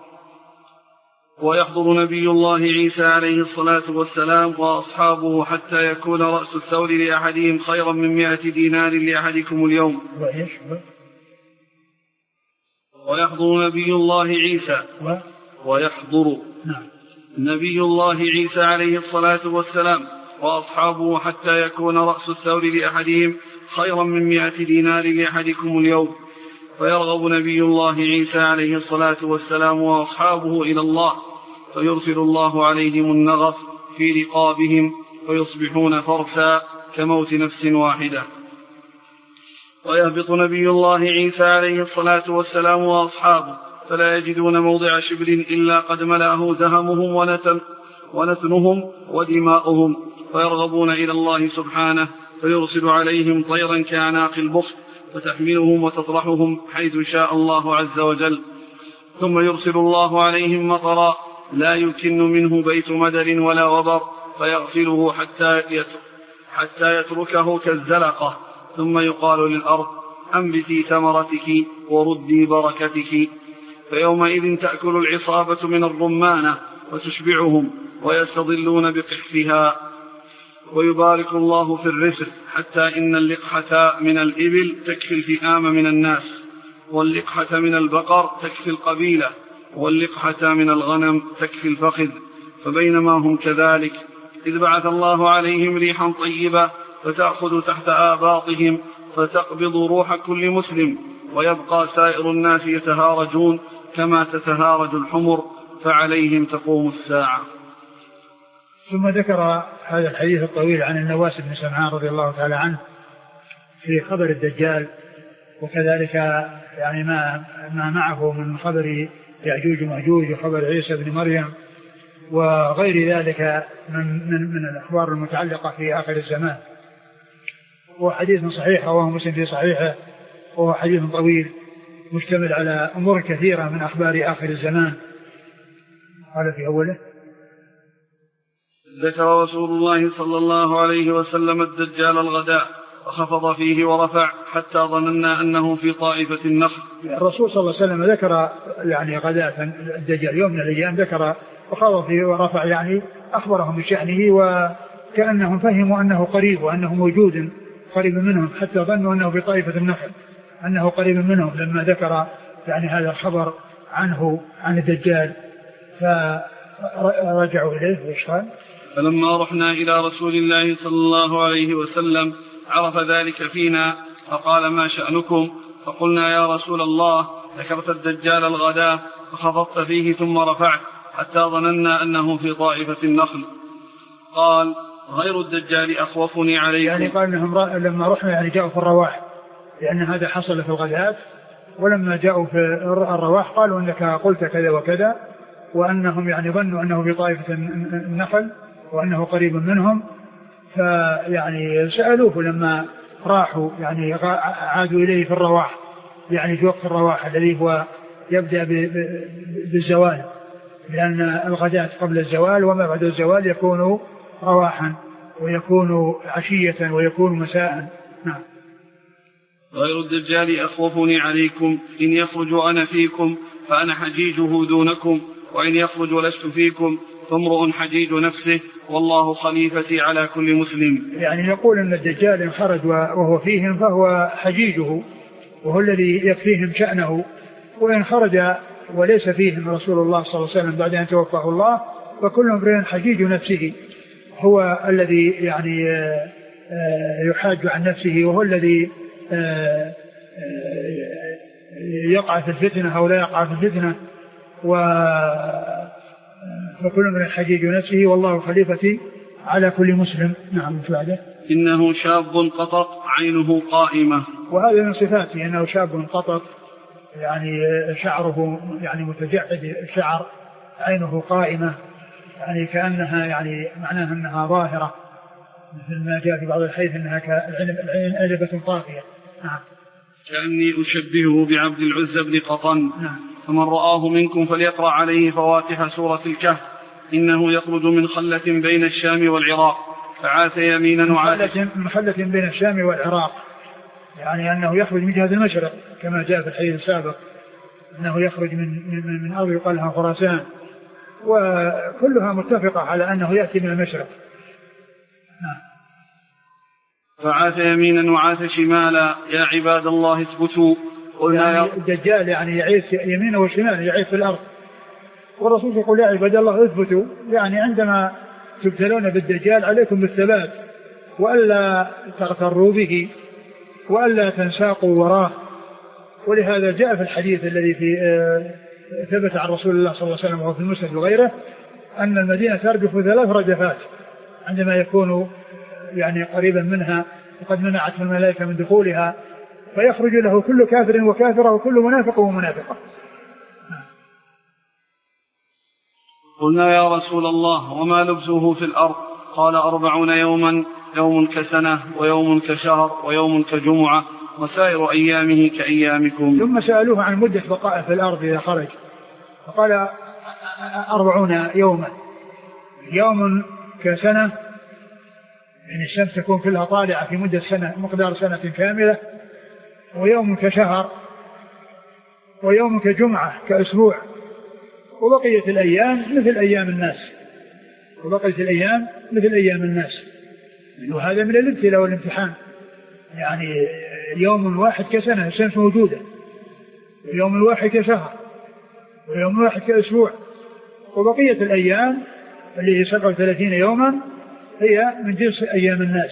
ويحضر نبي الله عيسى عليه الصلاة والسلام وأصحابه حتى يكون رأس الثور لأحدهم خيرا من مئة دينار لأحدكم اليوم. ويحضر نبي الله عيسى ويحضر نبي الله عيسى عليه الصلاة والسلام وأصحابه حتى يكون رأس الثور لأحدهم خيرا من مئة دينار لأحدكم اليوم. فيرغب نبي الله عيسى عليه الصلاة والسلام وأصحابه إلى الله، فيرسل الله عليهم النغف في رقابهم فيصبحون فرسا كموت نفس واحدة. ويهبط نبي الله عيسى عليه الصلاة والسلام وأصحابه فلا يجدون موضع شبر إلا قد ملأه زهمهم ونتن ونتنهم ودماؤهم، فيرغبون إلى الله سبحانه فيرسل عليهم طيرا كأعناق البخت فتحملهم وتطرحهم حيث شاء الله عز وجل. ثم يرسل الله عليهم مطرا لا يمكن منه بيت مدر ولا وبر فيغسله حتى حتى يتركه كالزلقة، ثم يقال للأرض أنبتي ثمرتك وردي بركتك، فيومئذ تأكل العصابة من الرمانة وتشبعهم ويستظلون بقحفها. ويبارك الله في الرزق حتى إن اللقحة من الإبل تكفي الفئام من الناس، واللقحة من البقر تكفي القبيلة، واللقحة من الغنم تكفي الفخذ. فبينما هم كذلك إذ بعث الله عليهم ريحا طيبة فتأخذ تحت آباطهم فتقبض روح كل مسلم، ويبقى سائر الناس يتهارجون كما تتهارج الحمر، فعليهم تقوم الساعة. ثم ذكر هذا الحديث الطويل عن النواس بن سمعان رضي الله تعالى عنه في خبر الدجال، وكذلك يعني ما, ما معه من خبر يأجوج ومأجوج وخبر عيسى بن مريم وغير ذلك من, من, من الأخبار المتعلقة في آخر الزمان. هو حديث صحيح رواه مسلم في صحيحه، وهو حديث طويل مشتمل على أمور كثيرة من أخبار آخر الزمان. قال في أوله ذكر رسول الله صلى الله عليه وسلم الدجال الغداء وخفض فيه ورفع حتى ظننا أنه في طائفة النخل. الرسول صلى الله عليه وسلم ذكر يعني غداء الدجال يوم من الأيام، ذكر وخفض فيه ورفع، يعني أخبرهم بشأنه وكأنهم فهموا أنه قريب وأنه موجود قريب منهم، حتى ظنوا أنه في طائفة النخل أنه قريب منهم لما ذكر يعني هذا الخبر عنه عن الدجال، فرجعوا إليه. وإيش قال؟ فلما رحنا إلى رسول الله صلى الله عليه وسلم عرف ذلك فينا فقال ما شأنكم؟ فقلنا يا رسول الله ذكرت الدجال الغداء فخفضت فيه ثم رفعت حتى ظننا أنه في طائفة النخل. قال غير الدجال أخوفني عليكم. يعني قال إنهم لما رحنا يعني جاءوا في الرواح، لأن هذا حصل في الغداء، ولما جاءوا في الرواح قالوا أنك قلت كذا وكذا، وأنهم يعني ظنوا أنه في طائفة النخل، وأنه قريب منهم. فيعني سألوه لما راحوا يعني عادوا إليه في الرواح، يعني في وقت الرواح الذي هو يبدأ بالزوال، لأن الغداة قبل الزوال وما بعد الزوال يكون رواحا ويكون عشية ويكون مساء. نعم. غير الدجال أخوفني عليكم، إن يخرج أنا فيكم فأنا حجيجه دونكم، وإن يخرج لست فيكم فامرؤ حجيج نفسه، والله خليفتي على كل مسلم. يعني يقول أن الدجال إن خرج وهو فيهم فهو حجيجه وهو الذي يكفيهم شأنه، وإن خرج وليس فيهم رسول الله صلى الله عليه وسلم بعد أن توفاه الله فكل امرئ حجيج نفسه، هو الذي يعني يحاج عن نفسه، وهو الذي يقع في الفتنة أو لا يقع في الفتنة، فكل امرئ حجيج نفسه والله خليفتي على كل مسلم. نعم. بعده إنه شاب قطط عينه قائمة، وهذا من صفاته أنه شاب قطط، يعني شعره يعني متجعد الشعر، عينه قائمة، يعني كأنها يعني معناها أنها ظاهرة، مثل ما جاء في بعض الحديث أنها كالعين أجبة طافية. نعم. كأني أشبهه بعبد العزى بن قطن. نعم. فمن رآه منكم فليقرأ عليه فواتح سورة الكهف، إنه يخرج من خلة بين الشام والعراق فعاث يمينا وعاث من خلة بين الشام والعراق، يعني أنه يخرج من جهة المشرق كما جاء في الحديث السابق، أنه يخرج من من من أرض يقال لها خراسان، وكلها متفقة على أنه يأتي من المشرق. نعم. فعاث يمينا وعاث شمالا، يا عباد الله اثبتوا. يعني الدجال يعني يعيث يمينه وشماله، يعيث في الأرض، والرسول يقول يا عباد الله اثبتوا، يعني عندما تبتلون بالدجال عليكم بالثبات وألا تغتروا به وألا تنساقوا وراه. ولهذا جاء في الحديث الذي في ثبت عن رسول الله صلى الله عليه وسلم وهو في المسند وغيره أن المدينة ترجف ثلاث رجفات عندما يكون يعني قريبا منها وقد منعت الملائكة من دخولها، فيخرج له كل كافر وكافرة وكل منافق ومنافقة. قلنا يا رسول الله وما لبثه في الأرض؟ قال أربعون يوما، يوم كسنة ويوم كشهر ويوم كجمعة وسائر أيامه كأيامكم. ثم سألوه عن مدة بقائه في الأرض إذا خرج، فقال أربعون يوما، يوم كسنة يعني الشمس تكون كلها طالعة في مدة سنة مقدار سنة كاملة، ويوم كشهر ويوم كجمعة كأسبوع، وبقية الأيام مثل أيام الناس وبقية الأيام مثل أيام الناس. وهذا من الابتلاء والامتحان، يعني يوم واحد كسنة الشمس موجودة، ويوم واحد كشهر، ويوم واحد كأسبوع، وبقية الأيام اللي هي سبعة وثلاثين يوما هي من جنس أيام الناس.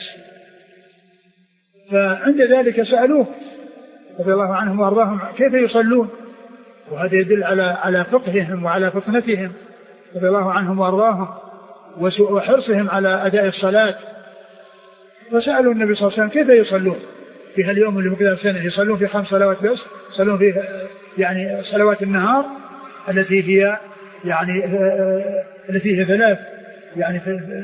فعند ذلك سألوه رضي الله عنهم وأرضاهم كيف يصلون، وهذا يدل على على فقههم وعلى فطنتهم رضي الله عنهم وأرضاهم وحرصهم على أداء الصلاة. فسألوا النبي صلى الله عليه وسلم كيف يصلون في هاليوم اللي مقدار سنة، يصلون في خمس صلوات بس، يصلون في يعني صلوات النهار التي هي يعني التي هي ثلاث يعني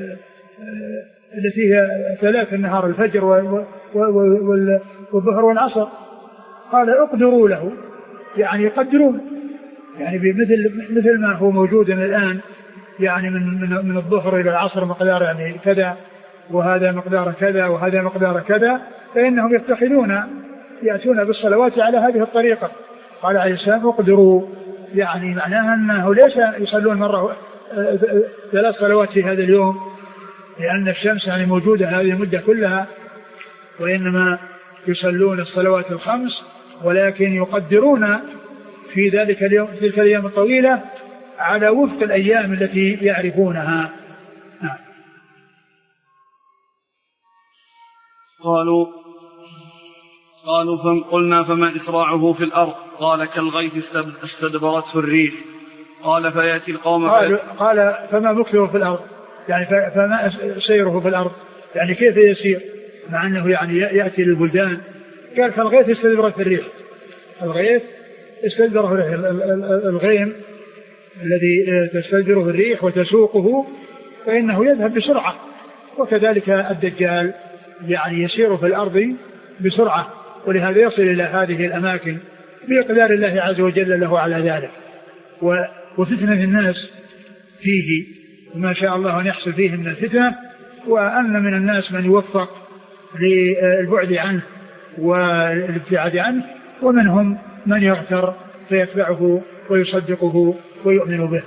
التي هي ثلاث النهار الفجر والظهر والعصر. قال اقدروا له، يعني يقدرون يعني بمثل مثل ما هو موجود الآن، يعني من من من الظهر إلى العصر مقدار يعني كذا، وهذا مقدار كذا، وهذا مقدار كذا، فإنهم يتخذون يأتون بالصلوات على هذه الطريقة. قال عليه السلام اقدروا، يعني معناها أنه ليس يصلون مرة ثلاث صلوات في هذا اليوم لأن الشمس يعني موجودة هذه المدة كلها، وإنما يصلون الصلوات الخمس، ولكن يقدرون في ذلك اليوم تلك الأيام الطويلة على وفق الأيام التي يعرفونها. نعم. قالوا قالوا فقلنا فما إسراعه في الأرض؟ قال كالغيث استدبرته الريح. قال فيأتي القوم قال, قال فما مكثه في الأرض، يعني فما سيره في الأرض، يعني كيف يسير مع أنه يعني يأتي للبلدان. قال كالغيث استدبرته الريح، الغيث استدبره الريح، الغيم الذي تستدبره الريح وتسوقه فإنه يذهب بسرعة. وكذلك الدجال يعني يسير في الأرض بسرعة، ولهذا يصل إلى هذه الأماكن بإقدار الله عز وجل له على ذلك. وفتنة الناس فيه ما شاء الله أن يحصل فيه من الفتنة، وأن من الناس من يوفق للبعد عنه والابتعاد عنه، ومنهم من يغتر فيتبعه ويصدقه ويؤمن به.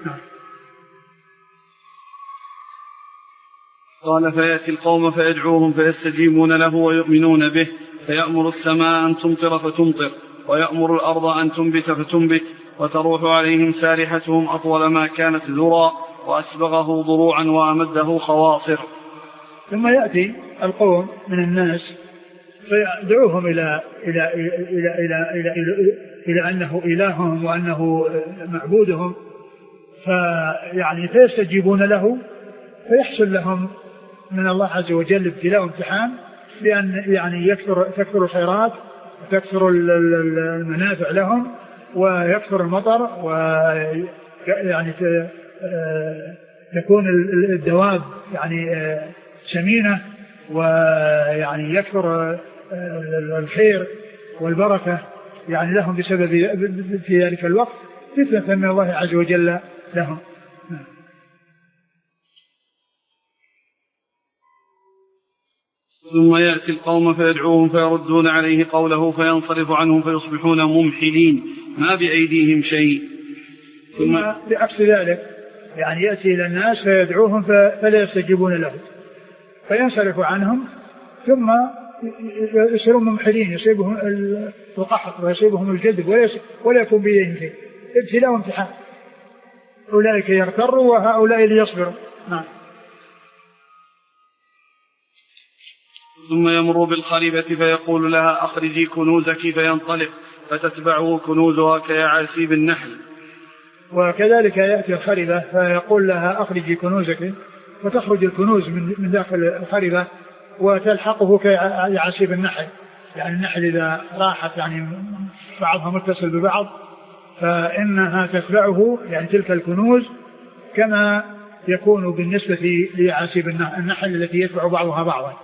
قال فيأتي القوم فيدعوهم فيستجيبون له ويؤمنون به، فيأمر السماء أن تمطر فتمطر، ويأمر الأرض أن تنبت فتنبت، وتروح عليهم سارحتهم أطول ما كانت ذرا، وأسبغه ضروعا وأمده خواصر. ثم يأتي القوم من الناس فيدعوهم إلى إلى إلى إلى إلى, إلى, إلى, إلى أنه إلههم وأنه معبودهم، فيعني فيستجيبون له، فيحصل لهم من الله عز وجل ابتلاء وامتحان، لأن يعني يكثر تكثر الخيرات وتكثر المنافع لهم ويكثر المطر، ويعني تكون الدواب يعني سمينة، ويعني يكثر الخير والبركة يعني لهم بسبب في ذلك الوقت فتنة من الله عز وجل لهم. ثم يأتي القوم فيدعوهم فيردون عليه قوله فينصرف عنهم فيصبحون ممحلين ما بأيديهم شيء. ثم بعكس ذلك يعني يأتي إلى الناس فيدعوهم فلا يستجيبون له، فينصرف عنهم ثم يصيرون ممحلين، يصيبهم القحط ويصيبهم الجذب ولا يكون بيدهم شيء، ابتلاء وامتحان. أولئك يغتروا وهؤلاء ليصبروا. نعم. ثم يمر بالخريبة فيقول لها أخرجي كنوزك، فينطلق فتتبعه كنوزها كيعاسيب النحل. وكذلك يأتي الخريبة فيقول لها أخرجي كنوزك، وتخرج الكنوز من داخل الخريبة وتلحقه كيعاسيب النحل. يعني النحل إذا راحت يعني بعضها متصل ببعض فإنها تتبعه يعني تلك الكنوز كما يكون بالنسبة ليعاسيب النحل التي يتبع بعضها بعضا.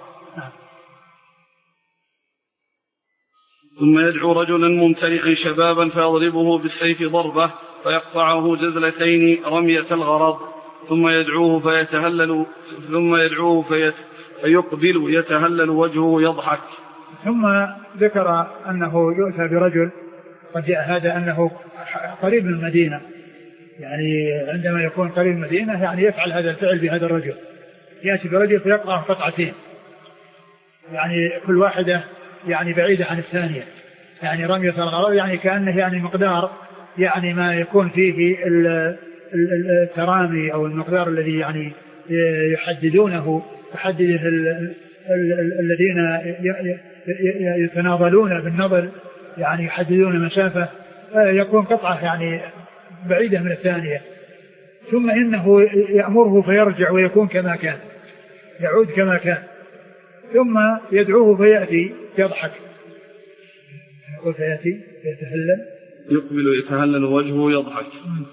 ثم يدعو رجلا ممتلئا شبابا فيضربه بالسيف ضربة فيقطعه جزلتين رمية الغرض، ثم يدعوه فيتهلل ثم يدعوه فيت فيقبل يتهلل وجهه يضحك. ثم ذكر أنه يؤتى برجل قد جاء هذا أنه قريب من المدينة، يعني عندما يكون قريب من المدينة يعني يفعل هذا الفعل بهذا الرجل، يأتي برجل فيقطع قطعتين يعني كل واحدة يعني بعيدة عن الثانية، يعني رمية الغرض يعني كأنه يعني مقدار يعني ما يكون فيه الترامي أو المقدار الذي يعني يحددونه يحدده الذين يتناضلون بالنظر يعني يحددون مسافة، يكون قطعة يعني بعيدة من الثانية، ثم إنه يأمره فيرجع ويكون كما كان، يعود كما كان، ثم يدعوه فيأتي يضحك، يقول فيأتي يتهلل يقبل يتهلل وجهه يضحك.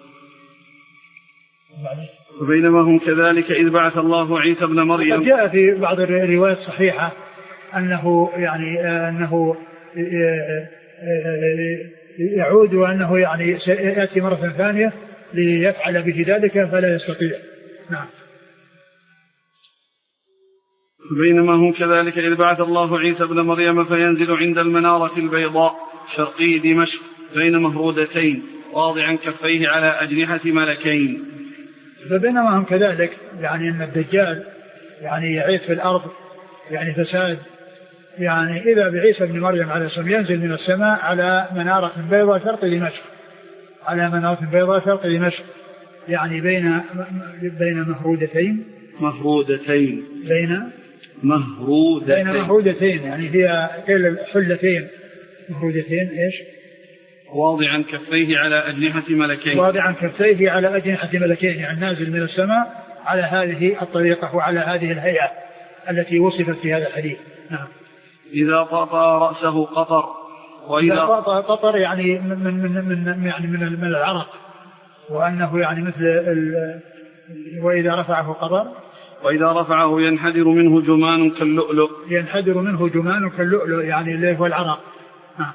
وبينما هم كذلك إذ بعث الله عيسى ابن مريم. جاء في بعض الروايات الصحيحة أنه يعني أنه يعود وأنه يعني سيأتي مرة ثانية ليفعل به ذلك فلا يستطيع. نعم. بينما هم كذلك إذ بعث الله عيسى ابن مريم فينزل عند المنارة البيضاء شرقي دمشق بين مهرودتين واضعا كفيه على أجنحة ملكين. فبينما هم كذلك يعني أن الدجال يعني يعيث في الأرض يعني فساد، يعني إذا بعيسى ابن مريم عليه السلام ينزل من السماء على منارة بيضاء شرق دمشق، على منارة بيضاء شرق دمشق يعني بين بين مهرودتين مهرودتين بين مهرودتين بين مهرودتين يعني هي حلتين مهرودتين ايش؟ واضعا كفيه على أجنحة ملكين واضعا كفيه على أجنحة ملكين يعني نازل من السماء على هذه الطريقة وعلى هذه الهيئة التي وصفت في هذا الحديث. نعم. إذا طأطأ رأسه قطر، وإذا طأطأ قطر يعني من من من يعني من العرق، وأنه يعني مثل وإذا رفعه قطر وإذا رفعه ينحدر منه جمان كاللؤلؤ ينحدر منه جمان كاللؤلؤ يعني اللي هو العرق. آه.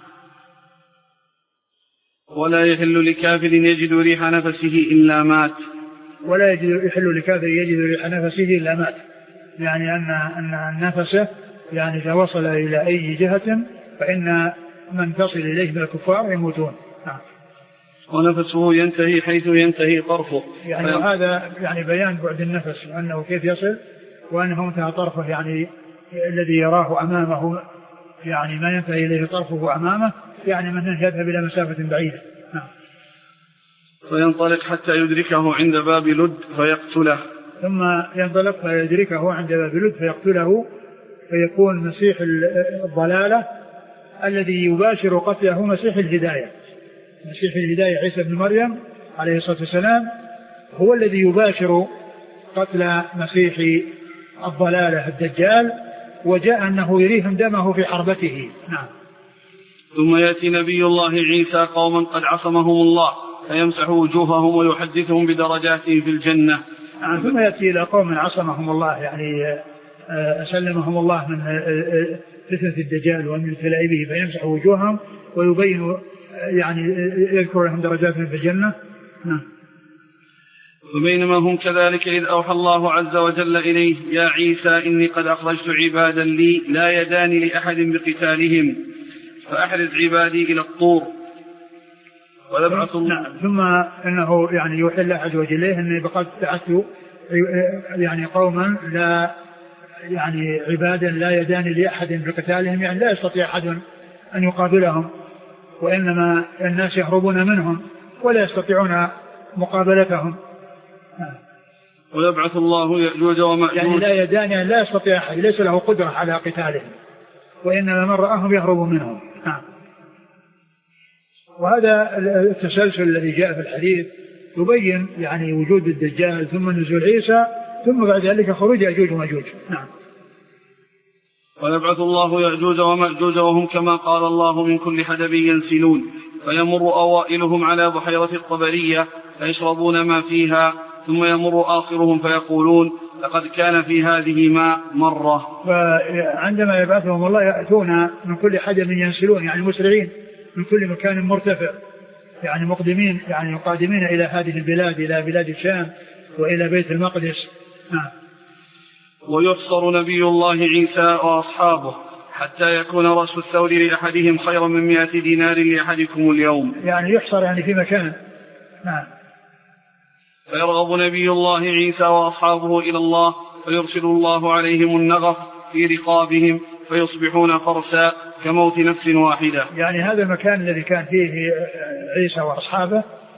ولا يحل لكافر يجد ريح نفسه إلا مات. ولا يحل لكافر يجد ريح نفسه إلا مات، يعني أن أن نفسه يعني إذا وصل إلى أي جهة فإن من تصل إليه من الكفار يموتون. آه. ونفسه ينتهي حيث ينتهي طرفه، يعني فيم... وهذا يعني بيان بعد النفس وأنه كيف يصل، وأنه انتهى طرفه يعني الذي يراه أمامه، يعني ما ينتهي إليه طرفه أمامه، يعني من يذهب إلى مسافة بعيدة. نعم. فينطلق حتى يدركه عند باب لد فيقتله. ثم ينطلق فيدركه عند باب لد فيقتله، فيكون مسيح الضلالة الذي يباشر قتله مسيح الهداية. مسيح الهداية عيسى بن مريم عليه الصلاة والسلام هو الذي يباشر قتل مسيح الضلالة الدجال، وجاء أنه يريهم دمه في حربته. نعم. ثم يأتي نبي الله عيسى قوما قد عصمهم الله فيمسح وجوههم ويحدثهم بدرجاتهم في الجنة. نعم. ثم يأتي إلى قوم عصمهم الله، يعني أسلمهم الله من فتنة الدجال ومن ابتلاء به، فيمسح وجوههم ويبين يعني يذكر لهم درجاتهم في الجنة. نعم. وبينما هم كذلك إذ أوحى الله عز وجل إليه يا عيسى إني قد أخرجت عبادا لي لا يدان لأحد بقتالهم فأحرز عبادي إلى الطور ويبعث. نعم. ثم إنه يعني يوحي الله عز وجل إني بقد بعثت يعني قوما لا يعني عبادا لا يدان لأحد بقتالهم، يعني لا يستطيع أحد أن يقابلهم، وإنما الناس يهربون منهم ولا يستطيعون مقابلتهم. ويبعث الله يأجوج ومأجوج، يعني لا يدان، يعني لا يستطيع أحد، ليس له قدرة على قتالهم، وإنما من رآهم يهرب منهم. وهذا التسلسل الذي جاء في الحديث يبين يعني وجود الدجال ثم نزول عيسى ثم بعد ذلك خروج يأجوج ومأجوج. نعم. ويبعث الله يأجوج ومأجوج وهم كما قال الله من كل حدب ينسلون فيمر أوائلهم على بحيرة الطبرية فيشربون ما فيها ثم يمر آخرهم فيقولون لقد كان في هذه ماء مرة. فعندما يبعثهم الله يأتون من كل حدب ينسلون، يعني مسرعين من كل مكان مرتفع، يعني مقدمين يعني يقادمين إلى هذه البلاد، إلى بلاد الشام وإلى بيت المقدس. نعم. ويحصر نبي الله عيسى وأصحابه حتى يكون رأس الثور لأحدهم خيرا من مئة دينار لأحدكم اليوم، يعني يحصر يعني في مكان. نعم. فيرغب نبي الله عيسى وأصحابه إلى الله فيرسل الله عليهم النغف في رقابهم فيصبحون فرسا كموت نفس واحدة. يعني هذا المكان الذي كان فيه عيسى وأصحابه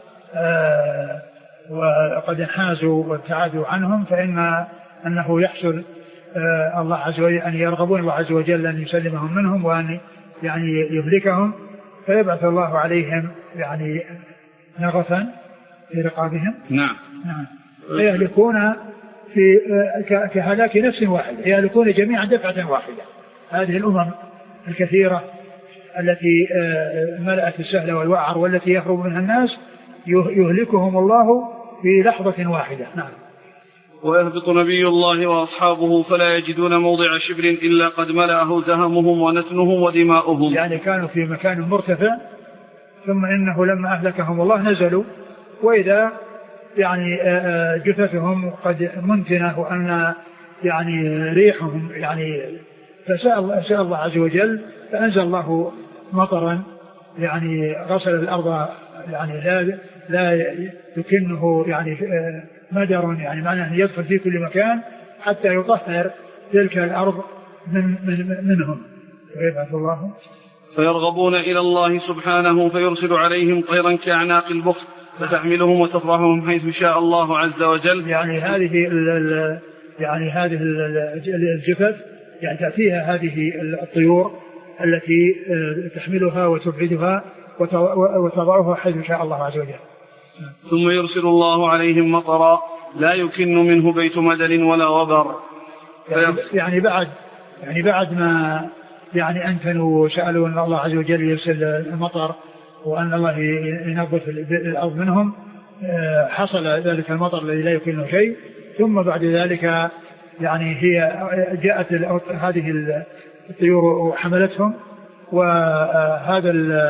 آه وقد انحازوا وابتعدوا عنهم، فإن أنه يحصل آه الله عز وجل أن يرغبون الله عز وجل أن يسلمهم منهم وأن يعني يهلكهم، فيبعث الله عليهم يعني نغفا في رقابهم. نعم. نعم. فيهلكون في آه كهلاك نفس واحدة، يهلكون جميعا دفعة واحدة. هذه الأمم الكثيرة التي آه ملأت السهل والوعر والتي يهرب منها الناس يهلكهم الله في لحظة واحدة. نعم. ويهبط نبي الله وأصحابه فلا يجدون موضع شبر إلا قد ملأه زهمهم ونتنهم ودماؤهم. يعني كانوا في مكان مرتفع ثم إنه لما أهلكهم الله نزلوا وإذا يعني جثثهم قد منتنة وأن يعني ريحهم يعني، فسأل الله عز وجل فأنزل الله مطرا يعني غسل الأرض، يعني لا لا يكنه يعني مدر، يعني معناه أن يدخل في كل مكان حتى يطهر تلك الأرض من من منهم. فيبعث الله فيرغبون إلى الله سبحانه فيرسل عليهم طيرا كأعناق البخت فتحملهم وتطرحهم حيث شاء الله عز وجل. يعني هذه ال يعني هذه الجثث يعني تأتيها هذه الطيور التي تحملها وتبعدها وتضعها حيث شاء الله عز وجل. ثم يرسل الله عليهم مطرا لا يكن منه بيت مدل ولا وبر. يعني بعد يعني بعد ما يعني أنتنوا وسألوا أن الله عز وجل يرسل المطر وأن الله ينظف الأرض منهم، حصل ذلك المطر الذي لا يكلنا شيء، ثم بعد ذلك يعني هي جاءت هذه الطيور وحملتهم، وهذا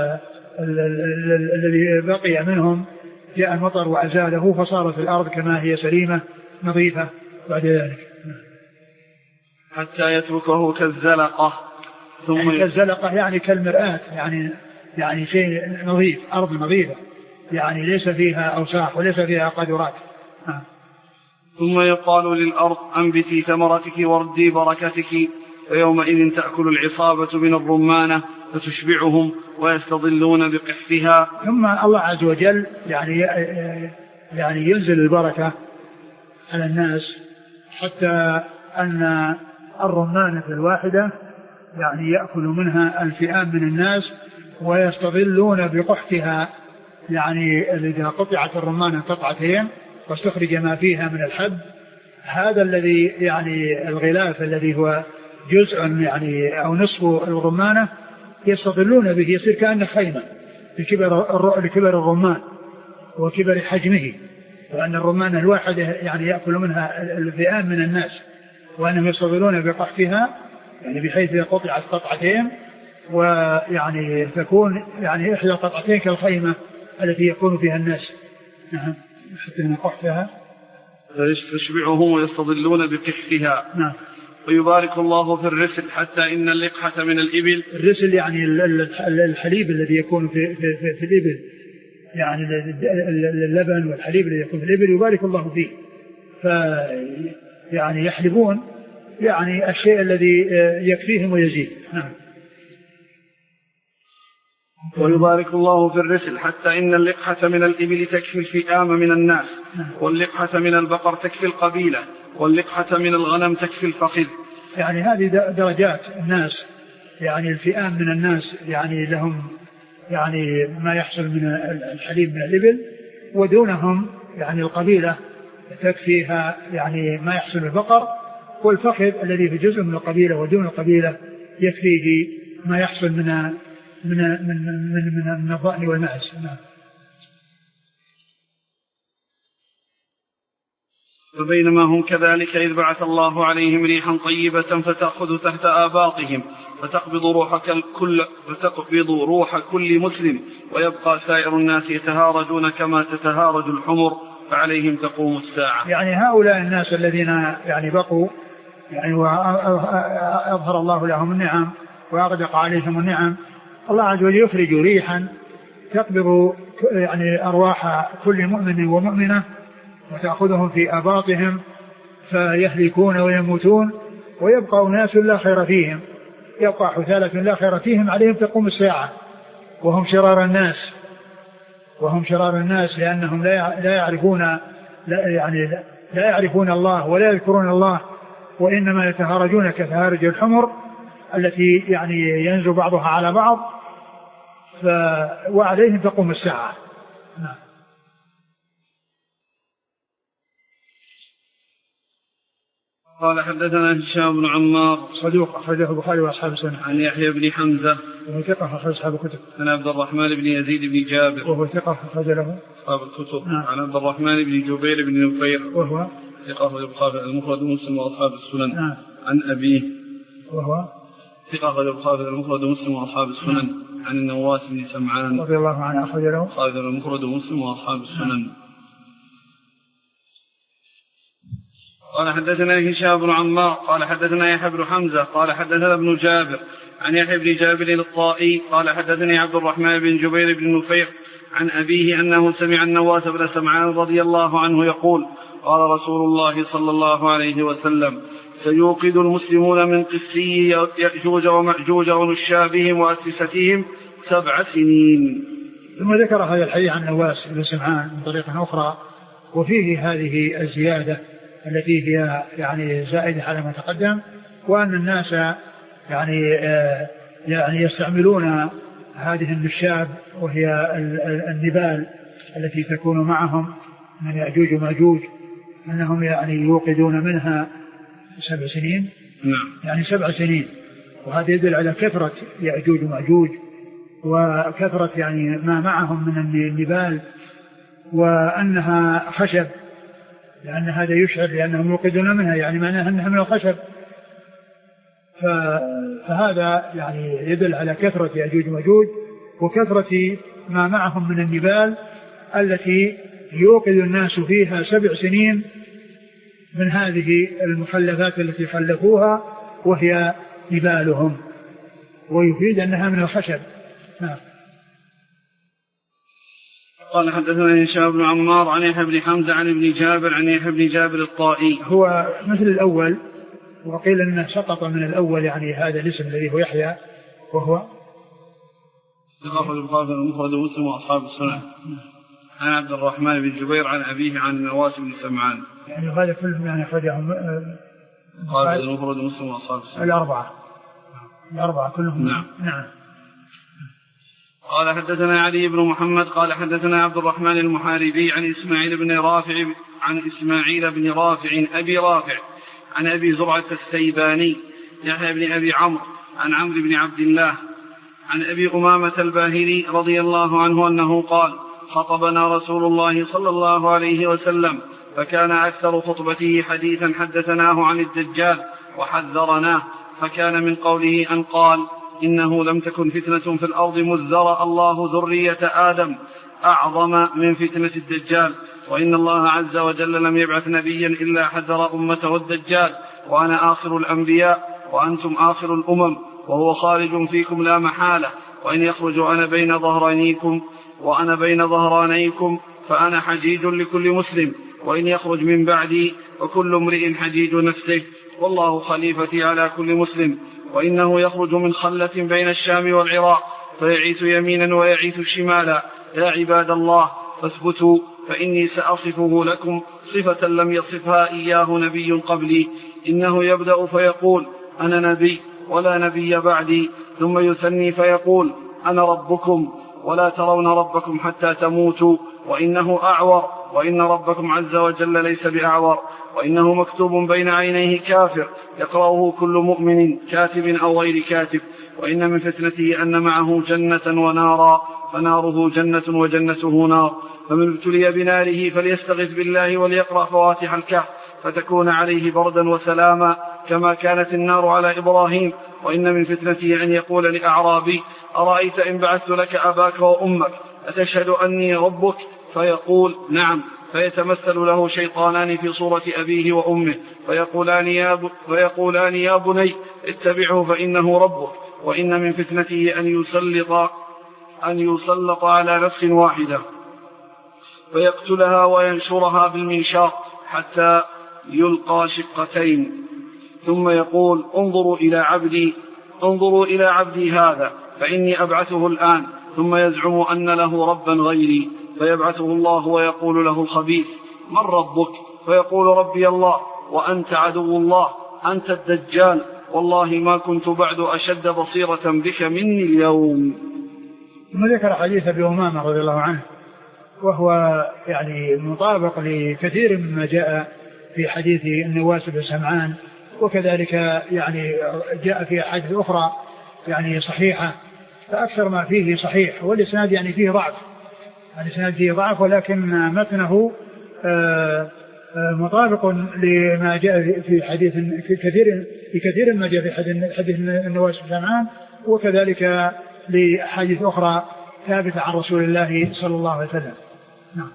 الذي بقي منهم جاء المطر وأزاله، فصارت الأرض كما هي سليمة نظيفة بعد ذلك. حتى يتركه كالزلقة، ثم يعني كالزلقة يعني كالمرآة، يعني يعني شيء نظيف، أرض نظيفة يعني ليس فيها أوساخ وليس فيها قدرات. آه. ثم يقال للأرض أنبتي ثمرتك وردي بركتك، ويومئذ تأكل العصابة من الرمانة فتشبعهم ويستظلون بقحفها. ثم الله عز وجل يعني يعني ينزل البركة على الناس، حتى أن الرمانة الواحدة يعني يأكل منها الفئام من الناس ويستظلون بقحفها. يعني إذا قطعت الرمانة قطعتين واستخرج ما فيها من الحب، هذا الذي يعني الغلاف الذي هو جزء يعني أو نصف الرمانة يستظلون به، يصير كأنه خيمة لكبر, لكبر الرمان وكبر حجمه، وأن الرمانة الواحدة يعني يأكل منها الفئام من الناس، وأنهم يستظلون بقحفها يعني بحيث قطعت قطعتين ويعني تكون يعني إحدى القطعتين كالخيمة التي يكون فيها الناس. نعم. حتى من قحفها تشبعهم ويستظلون بقحفها. نعم. ويبارك الله في الرسل حتى إن اللقحة من الإبل. الرسل يعني الحليب الذي يكون في, في, في, في الإبل، يعني اللبن والحليب الذي يكون في الإبل يبارك الله فيه، ف يعني يحلبون يعني الشيء الذي يكفيهم ويزيد. نعم. ويبارك الله في الرسل حتى إن اللقحة من الإبل تكفي الفئام من الناس، واللقحة من البقر تكفي القبيلة، واللقحة من الغنم تكفي الفخذ. يعني هذه درجات الناس، يعني الفئام من الناس يعني لهم يعني ما يحصل من الحليب من الإبل، ودونهم يعني القبيلة تكفيها يعني ما يحصل من البقر، والفخذ الذي في جزء من القبيلة ودون القبيلة يكفيه ما يحصل من من من من من, من الضأن والمعز. فبينما هم كذلك إذ بعث الله عليهم ريحا طيبة فتأخذ تحت آباطهم فتقبض روح كل فتقبض روح كل مسلم، ويبقى سائر الناس يتهارجون كما تتهارج الحمر، فعليهم تقوم الساعة. يعني هؤلاء الناس الذين يعني بقوا يعني وأظهر الله لهم النعم وأغدق عليهم النعم، الله عز وجل يخرج ريحا تقبض يعني أرواح كل مؤمن ومؤمنة وتأخذهم في أباطهم فيهلكون ويموتون، ويبقى ناس لا خير فيهم، يبقى حثالة لا خير فيهم، عليهم تقوم الساعة وهم شرار الناس وهم شرار الناس لأنهم لا يعرفون لا يعني لا يعرفون الله ولا يذكرون الله، وإنما يتهارجون كتهارج الحمر التي يعني ينزل بعضها على بعض، ف... وعليهم تقوم الساعة. نعم. قال حدثنا هشام بن عمار صدوق أخرجه البخاري وأصحاب السنة. عن يحيى بن حمزة وهو ثقة أخرج أصحاب الكتب. عن عبد الرحمن بن يزيد بن جابر وهو ثقة أخرج له أصحاب الكتب. نعم. عن عبد الرحمن بن جبير بن نفير وهو ثقة أخرج البخاري المفرد ومسلم وأصحاب السنن. نعم. عن أبيه وهو ثقة أخرج البخاري المفرد ومسلم وأصحاب السنن. نعم. عن النواس بن سمعان رضي الله عنه أخرج له البخاري المفرد ومسلم وأصحاب السنن. نعم. قال حدثنا هشام بن عمار قال حدثنا يحيى بن حمزة قال حدثنا ابن جابر عن يحيى بن جابر الطائي قال حدثني عبد الرحمن بن جبير بن نفير عن أبيه أنه سمع النواس بن سمعان رضي الله عنه يقول قال رسول الله صلى الله عليه وسلم سيوقد المسلمون من قسي يأجوج ومأجوج ونشابهم وأسستهم سبع سنين. ثم ذكر هذا الحديث عن النواس بن سمعان من طريقة أخرى، وفيه هذه الزيادة التي هي يعني زائدة على ما تقدم، وأن الناس يعني يعني يستعملون هذه النشاب وهي النبال التي تكون معهم من يأجوج ومأجوج، أنهم يعني يوقدون منها سبع سنين. نعم. يعني سبع سنين، وهذا يدل على كثرة يأجوج ومأجوج وكثرة يعني ما معهم من النبال وأنها خشب لأن هذا يشعر لأنهم يوقدون منها يعني معناها أنها من الخشب. فهذا يعني يدل على كثرة يأجوج ومأجوج وكثرة ما معهم من النبال التي يوقد الناس فيها سبع سنين من هذه المخلفات التي خلفوها وهي نبالهم، ويفيد أنها من الخشب. نعم. قال حدثنا هشام بن عمار عن يحيى بن حمزة عن ابن جابر عن يحيى بن جابر الطائي. هو مثل الأول، وقيل أنه سقط من الأول يعني هذا الاسم الذي هو يحيى، وهو ثقافة البخاري المفرد ومسلم وأصحاب السنة. عن عبد الرحمن بن جبير عن أبيه عن النواس بن سمعان. يعني هذا كلهم يعني أخرجهم البخاري المفرد ومسلم وأصحاب السنة الأربعة الأربعة كلهم. نعم. نعم. قال حدثنا علي بن محمد قال حدثنا عبد الرحمن المحاربي عن إسماعيل بن رافع عن إسماعيل بن رافع أبي رافع عن أبي زرعة السيباني يحيى بن أبي عمرو عن عمرو بن عبد الله عن أبي أمامة الباهلي رضي الله عنه أنه قال خطبنا رسول الله صلى الله عليه وسلم فكان أكثر خطبته حديثا حدثناه عن الدجال وحذرناه، فكان من قوله أن قال إنه لم تكن فتنة في الأرض مذ ذرأ الله ذرية آدم أعظم من فتنة الدجال، وإن الله عز وجل لم يبعث نبيا إلا حذر أمته الدجال، وأنا آخر الأنبياء وأنتم آخر الأمم، وهو خارج فيكم لا محالة، وإن يخرج أنا بين ظهرانيكم وأنا بين ظهرانيكم فأنا حجيج لكل مسلم، وإن يخرج من بعدي وكل امرئ حجيج نفسه، والله خليفتي على كل مسلم، وإنه يخرج من خلة بين الشام والعراق فيعيث يمينا ويعيث شمالا، يا عباد الله فاثبتوا فإني سأصفه لكم صفة لم يصفها إياه نبي قبلي، إنه يبدأ فيقول أنا نبي ولا نبي بعدي، ثم يثني فيقول أنا ربكم ولا ترون ربكم حتى تموتوا، وإنه أعور وإن ربكم عز وجل ليس بأعور، وإنه مكتوب بين عينيه كافر يقرأه كل مؤمن كاتب أو غير كاتب، وإن من فتنته أن معه جنة ونارا فناره جنة وجنته نار، فمن ابتلي بناره فليستغث بالله وليقرأ فواتح الكهف فتكون عليه بردا وسلاما كما كانت النار على إبراهيم، وإن من فتنته أن يقول لأعرابي أرأيت إن بعثت لك أباك وأمك أتشهد أني ربك؟ فيقول نعم، فيتمثل له شيطانان في صورة أبيه وأمه فيقولان يا, ب... فيقولان يا بني اتبعه فإنه ربك، وإن من فتنته أن يسلط, أن يسلط على نفس واحدة فيقتلها وينشرها بالمنشار حتى يلقى شقتين، ثم يقول انظروا إلى عبدي انظروا إلى عبدي هذا فإني أبعثه الآن، ثم يزعم أن له ربا غيري فيبعثه الله ويقول له الخبيث من ربك؟ فيقول ربي الله وأنت عدو الله أنت الدجال، والله ما كنت بعد أشد بصيرة بك مني اليوم. ثم ذكر حديث أبي أمامة رضي الله عنه، وهو يعني مطابق لكثير مما جاء في حديث النواس بن سمعان، وكذلك يعني جاء في أحاديث أخرى يعني صحيحة، فأكثر ما فيه صحيح، والإسناد يعني فيه ضعف، الإسناد فيه ضعف ولكن متنه مطابق لما جاء في حديث في كثير في كثير ما جاء في حديث النواس بن سمعان، وكذلك لأحاديث أخرى ثابتة عن رسول الله صلى الله عليه وسلم. نعم.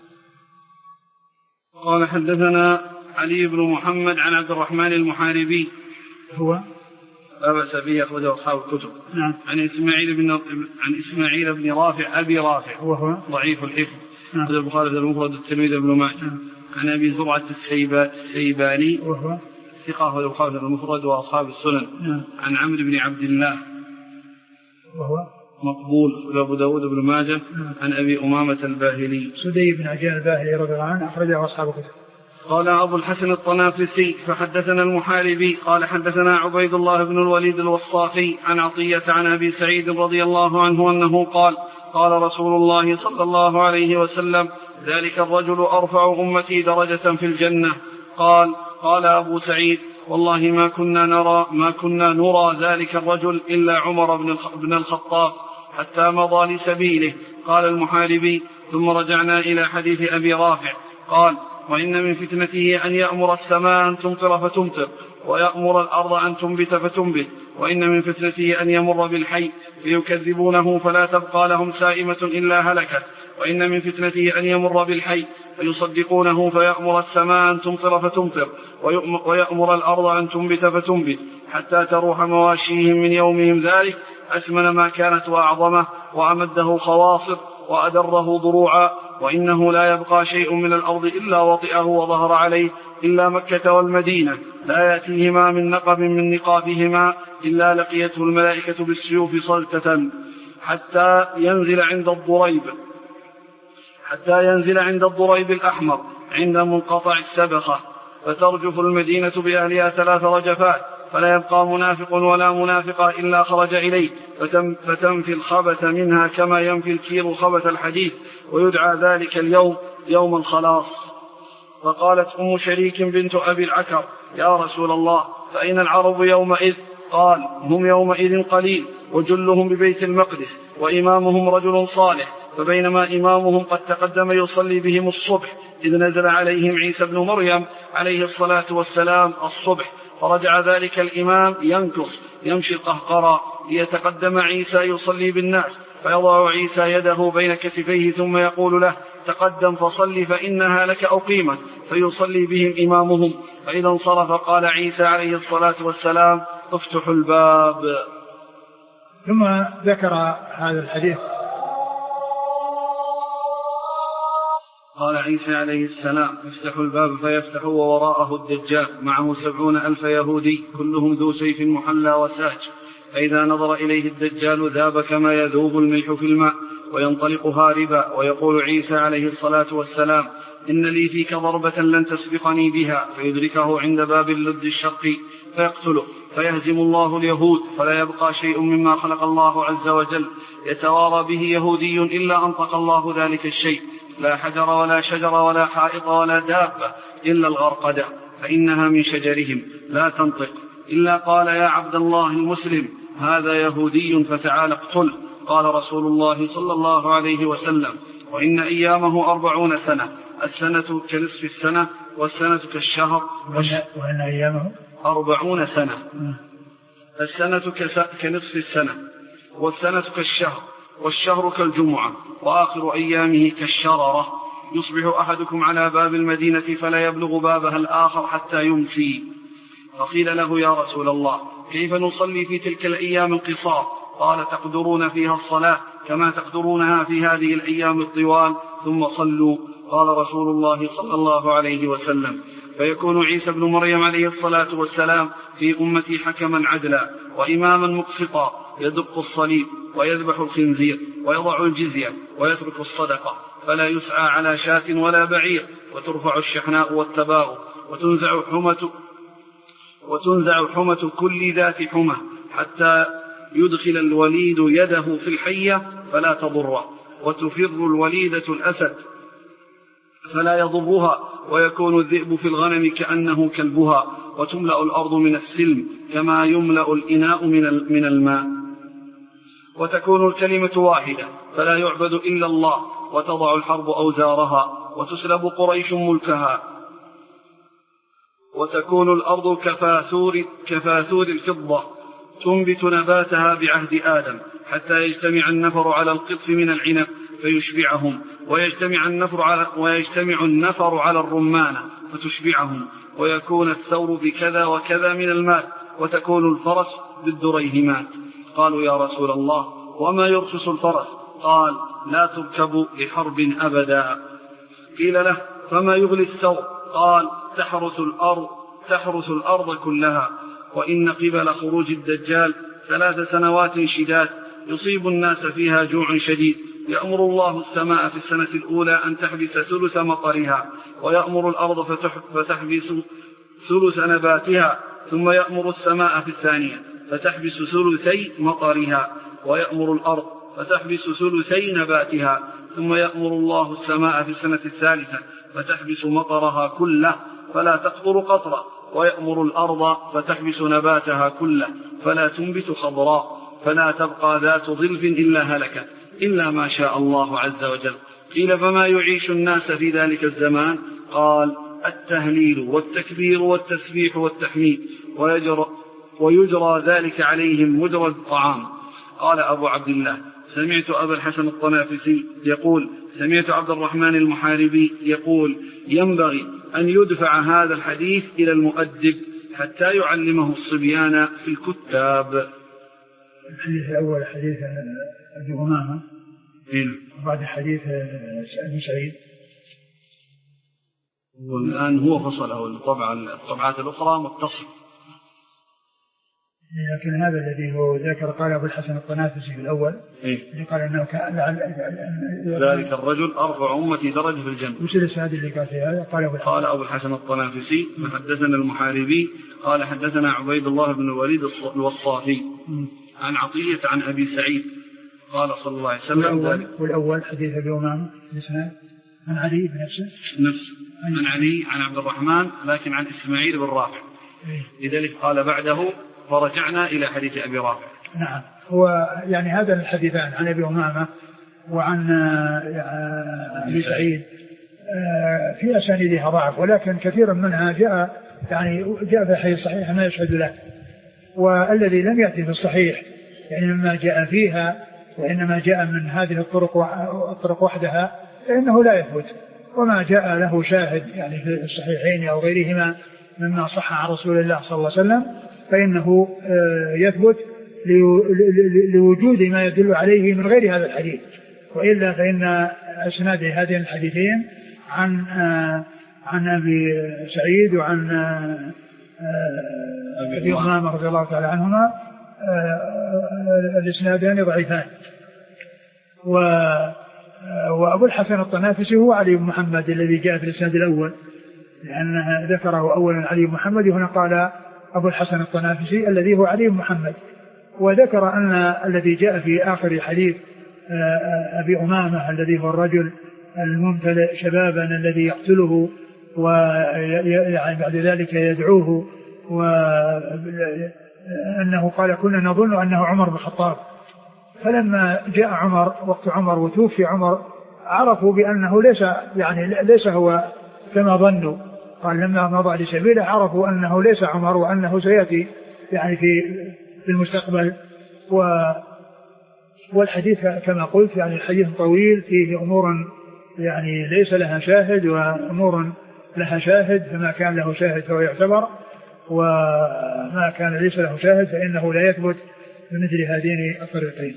قال حدثنا علي بن محمد عن عبد الرحمن المحاربي هو لا بأس به أخرجه أصحاب الكتب. نعم. عن إسماعيل بن عن إسماعيل بن رافع أبي رافع وهو ضعيف الحفظ. نعم. أخرجه البخاري المفرد الترمذي بن ماجه. نعم. عن أبي زرعة السيباني وهو ثقة أخرجه البخاري المفرد وأصحاب السنن. نعم. عن عمرو بن عبد الله وهو مقبول أبو داود بن ماجه. نعم. عن أبي أمامة الباهلي سدي بن عجلان الباهلي رضي الله عنه أخرجه أصحاب الكتب. قال أبو الحسن الطنافسي فحدثنا المحاربي قال حدثنا عبيد الله بن الوليد الوصافي عن عطية عن أبي سعيد رضي الله عنه أنه قال قال رسول الله صلى الله عليه وسلم ذلك الرجل أرفع أمتي درجة في الجنة. قال قال أبو سعيد والله ما كنا نرى ما كنا نرى ذلك الرجل إلا عمر بن الخطاب حتى مضى لسبيله. قال المحاربي: ثم رجعنا إلى حديث أبي رافع قال: وإن من فتنته أن يأمر السماء أن تمطر فتمطر، ويأمر الأرض أن تنبت فتنبت، وإن من فتنته أن يمر بالحي فيكذبونه فلا تبقى لهم سائمة إلا هلكت، وإن من فتنته أن يمر بالحي فيصدقونه فيأمر السماء أن تمطر فتمطر، ويأمر الأرض أن تنبت فتنبت، حتى تروح مواشيهم من يومهم ذلك أثمن ما كانت وأعظمه، وأمده خواصر وأدره ضروعا، وإنه لا يبقى شيء من الأرض إلا وطئه وظهر عليه إلا مكة والمدينة، لا يأتيهما من نقب من نقابهما إلا لقيته الملائكة بالسيوف صلتة، حتى ينزل عند الضريب حتى ينزل عند الضريب الأحمر عند منقطع السبخة، فترجف المدينة بأهلها ثلاث رجفات، فلا يبقى منافق ولا منافقة إلا خرج إليه، فتم فتنفي الخبث منها كما ينفي الكير خبث الحديد، ويدعى ذلك اليوم يوم الخلاص. فقالت أم شريك بنت أبي العكر: يا رسول الله، فأين العرب يومئذ؟ قال: هم يومئذ قليل، وجلهم ببيت المقدس، وإمامهم رجل صالح، فبينما إمامهم قد تقدم يصلي بهم الصبح إذ نزل عليهم عيسى بن مريم عليه الصلاة والسلام الصبح، فرجع ذلك الإمام ينكص يمشي القهقرى ليتقدم عيسى يصلي بالناس، فيضع عيسى يده بين كتفيه ثم يقول له: تقدم فصلي فإنها لك أقيمت، فيصلي بهم إمامهم، فإذا انصرف قال عيسى عليه الصلاة والسلام: افتحوا الباب. ثم ذكر هذا الحديث. قال عيسى عليه السلام: افتحوا الباب فيفتح ووراءه الدجال معه سبعون ألف يهودي كلهم ذو سيف محلى وساج، فإذا نظر إليه الدجال ذاب كما يذوب الملح في الماء وينطلق هاربا، ويقول عيسى عليه الصلاة والسلام: إن لي فيك ضربة لن تسبقني بها، فيدركه عند باب اللد الشرقي فيقتله، فيهزم الله اليهود، فلا يبقى شيء مما خلق الله عز وجل يتوارى به يهودي إلا أنطق الله ذلك الشيء، لا حجر ولا شجر ولا حائط ولا دابة إلا الغرقدة، فإنها من شجرهم لا تنطق إلا قال: يا عبد الله المسلم، هذا يهودي فتعال اقتل. قال رسول الله صلى الله عليه وسلم: وإن أيامه أربعون سنة، السنة كنصف السنة والسنة كالشهر، وإن أيامه أربعون سنة، السنة كنصف السنة والسنة كالشهر والشهر كالجمعة، وآخر أيامه كالشررة، يصبح أحدكم على باب المدينة فلا يبلغ بابها الآخر حتى يمسي. فقيل له: يا رسول الله، كيف نصلي في تلك الأيام القصار؟ قال: تقدرون فيها الصلاة كما تقدرونها في هذه الأيام الطوال، ثم صلوا. قال رسول الله صلى الله عليه وسلم: فيكون عيسى بن مريم عليه الصلاة والسلام في أمتي حكما عدلا وإماما مقسطا، يدق الصليب ويذبح الخنزير ويضع الجزية ويترك الصدقة، فلا يسعى على شاة ولا بعير، وترفع الشحناء والتباغ، وتنزع حمة وتنزع حمة كل ذات حمة، حتى يدخل الوليد يده في الحية فلا تضره، وتفر الوليدة الأسد فلا يضرها، ويكون الذئب في الغنم كأنه كلبها، وتملأ الأرض من السلم كما يملأ الإناء من الماء، وتكون الكلمة واحدة فلا يعبد إلا الله، وتضع الحرب أوزارها، وتسلب قريش ملكها، وتكون الأرض كفاثور, كفاثور الفضة تنبت نباتها بعهد آدم، حتى يجتمع النفر على القطف من العنب فيشبعهم، ويجتمع النفر على, ويجتمع النفر على الرمانة فتشبعهم، ويكون الثور بكذا وكذا من المال، وتكون الفرس بالدريهمات. قالوا: يا رسول الله، وما يرخص الفرس؟ قال: لا تركب لحرب أبدا. قيل له: فما يغلي الثور؟ قال: تحرث الأرض, تحرث الأرض كلها. وإن قبل خروج الدجال ثلاث سنوات شداد يصيب الناس فيها جوع شديد، يأمر الله السماء في السنة الأولى أن تحبس ثلث مطرها، ويأمر الأرض فتحبس ثلث نباتها، ثم يأمر السماء في الثانية فتحبس ثلثي مطرها، ويأمر الأرض فتحبس ثلثي نباتها، ثم يأمر الله السماء في السنة الثالثة فتحبس مطرها كله فلا تقطر قطرة، ويأمر الأرض فتحبس نباتها كله فلا تنبت خضراء، فلا تبقى ذات ضلف إلا هلكت إلا ما شاء الله عز وجل. قيل فما يعيش الناس في ذلك الزمان؟ قال التهليل والتكبير والتسبيح والتحميد ويجرى, ويجرى ذلك عليهم مجرى الطعام. قال أبو عبد الله سمعت أبا الحسن الطنافسي يقول سمعت عبد الرحمن المحاربي يقول ينبغي أن يدفع هذا الحديث إلى المؤدب حتى يعلمه الصبيان في الكتاب. الحديث الأول حديث أبي أمامة وبعد حديث أبي سعيد، والآن هو فصله الطبعة الطبعات الأخرى متصل، لكن هذا الذي هو ذكر قال أبو الحسن الطنافسي في الأول إيه؟ قال أنه كان ذلك الرجل أرفع أمتي درجة في الجنة. وش الإسناد اللي قال في هذا؟ قال أبو الحسن, قال أبو الحسن الطنافسي حدثنا المحاربي قال حدثنا عبيد الله بن الوليد الوصافي عن عطية عن أبي سعيد قال صلى الله عليه وسلم. والأول, والأول حديث أبي أمامة الإسناد عن علي بنفسه نفسه عن علي عن عبد الرحمن لكن عن إسماعيل بن رافع إيه؟ لذلك قال بعده فرجعنا إلى حديث أبي رافع. نعم، هو يعني هذا الحديثان عن أبي أمامة وعن أبي سعيد في أسانيدها ضعف، ولكن كثيرا منها جاء يعني جاء في الحديث الصحيح ما يشهد له، والذي لم يأتي في الصحيح يعني مما جاء فيها وإنما جاء من هذه الطرق الطرق وحدها فإنه لا يثبت، وما جاء له شاهد يعني في الصحيحين أو غيرهما مما صح عن رسول الله صلى الله عليه وسلم فإنه يثبت لوجود ما يدل عليه من غير هذا الحديث، وإلا فإن أسناد هذين الحديثين عن عن أبي سعيد وعن أبي أمامة رضي الله تعالى عنهما الإسنادان ضعيفان. وأبو الحسن الطنافسي هو علي بن محمد الذي جاء في الإسناد الأول، لأن ذكره أولا علي بن محمد، وهنا قال أبو الحسن الطنافسي الذي هو علي بن محمد، وذكر أن الذي جاء في آخر حديث أبي أمامة الذي هو الرجل الممتلئ شبابا الذي يقتله ويعني بعد ذلك يدعوه، وأنه قال كنا نظن أنه عمر بن الخطاب، فلما جاء عمر وقت عمر وتوفي عمر عرفوا بأنه ليس يعني ليس هو كما ظنوا، قال لما مضى لسبيله عرفوا أنه ليس عمر وأنه سيأتي يعني في في المستقبل. و والحديث كما قلت يعني الحديث طويل فيه أمور يعني ليس لها شاهد وأمور لها شاهد، فما كان له شاهد فهو يعتبر، وما كان ليس له شاهد فإنه لا يثبت بمثل هذين الطريقين.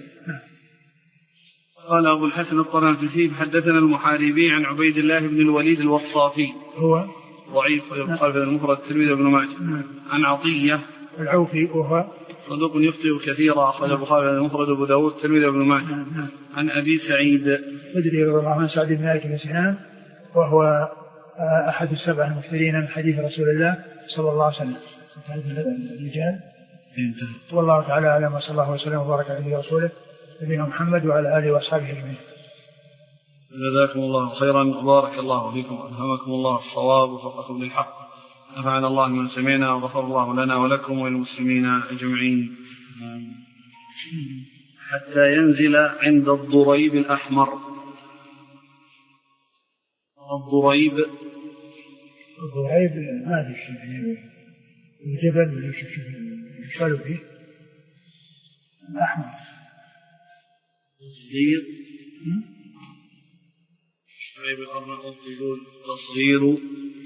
قال أبو الحسن الطنافسي حدثنا المحاربي عن عبيد الله بن الوليد الوصافي هو ضعيف ويقال في المفرد الترمذي بن ماجه عن عطية العوفي وهو صدوق يخطئ كثيرا أخرج البخاري في المفرد أبو داود الترمذي بن ماجه عن أبي سعيد خدري رضي الله عنه سعد بن مالك بن سنان وهو أحد السبع المكثرين من حديث رسول الله صلى الله عليه وسلم. الرجال والله تعالى أعلم، وصلى الله وسلم وبارك على رسوله نبينا محمد وعلى آله وأصحابه أجمعين. جزاكم الله خيرا وبارك الله فيكم وألهمكم الله الصواب ووفقكم للحق، نفعنا الله من سمعنا وغفر الله لنا ولكم وللمسلمين أجمعين. حتى ينزل عند الضريب الأحمر. الضريب الضريب ما أدري شيء، الجبل يشالوا فيه الأحمر تصغير شعيب الأرنب يقول تصغير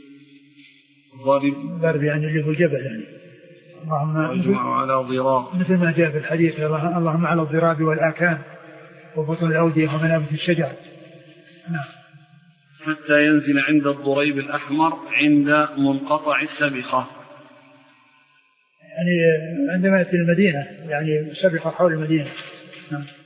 ضرب ضرب يعني اللي هو الجبل يعني اللهم يجمع على ضراب مثل ما جاء في الحديث اللهم على الضراب والآكام وبطن الأودية ومنابت الشجر. نعم. حتى ينزل عند الضريب الأحمر عند منقطع السبخة، يعني عندما يأتي المدينة يعني سبخة حول المدينة. نعم.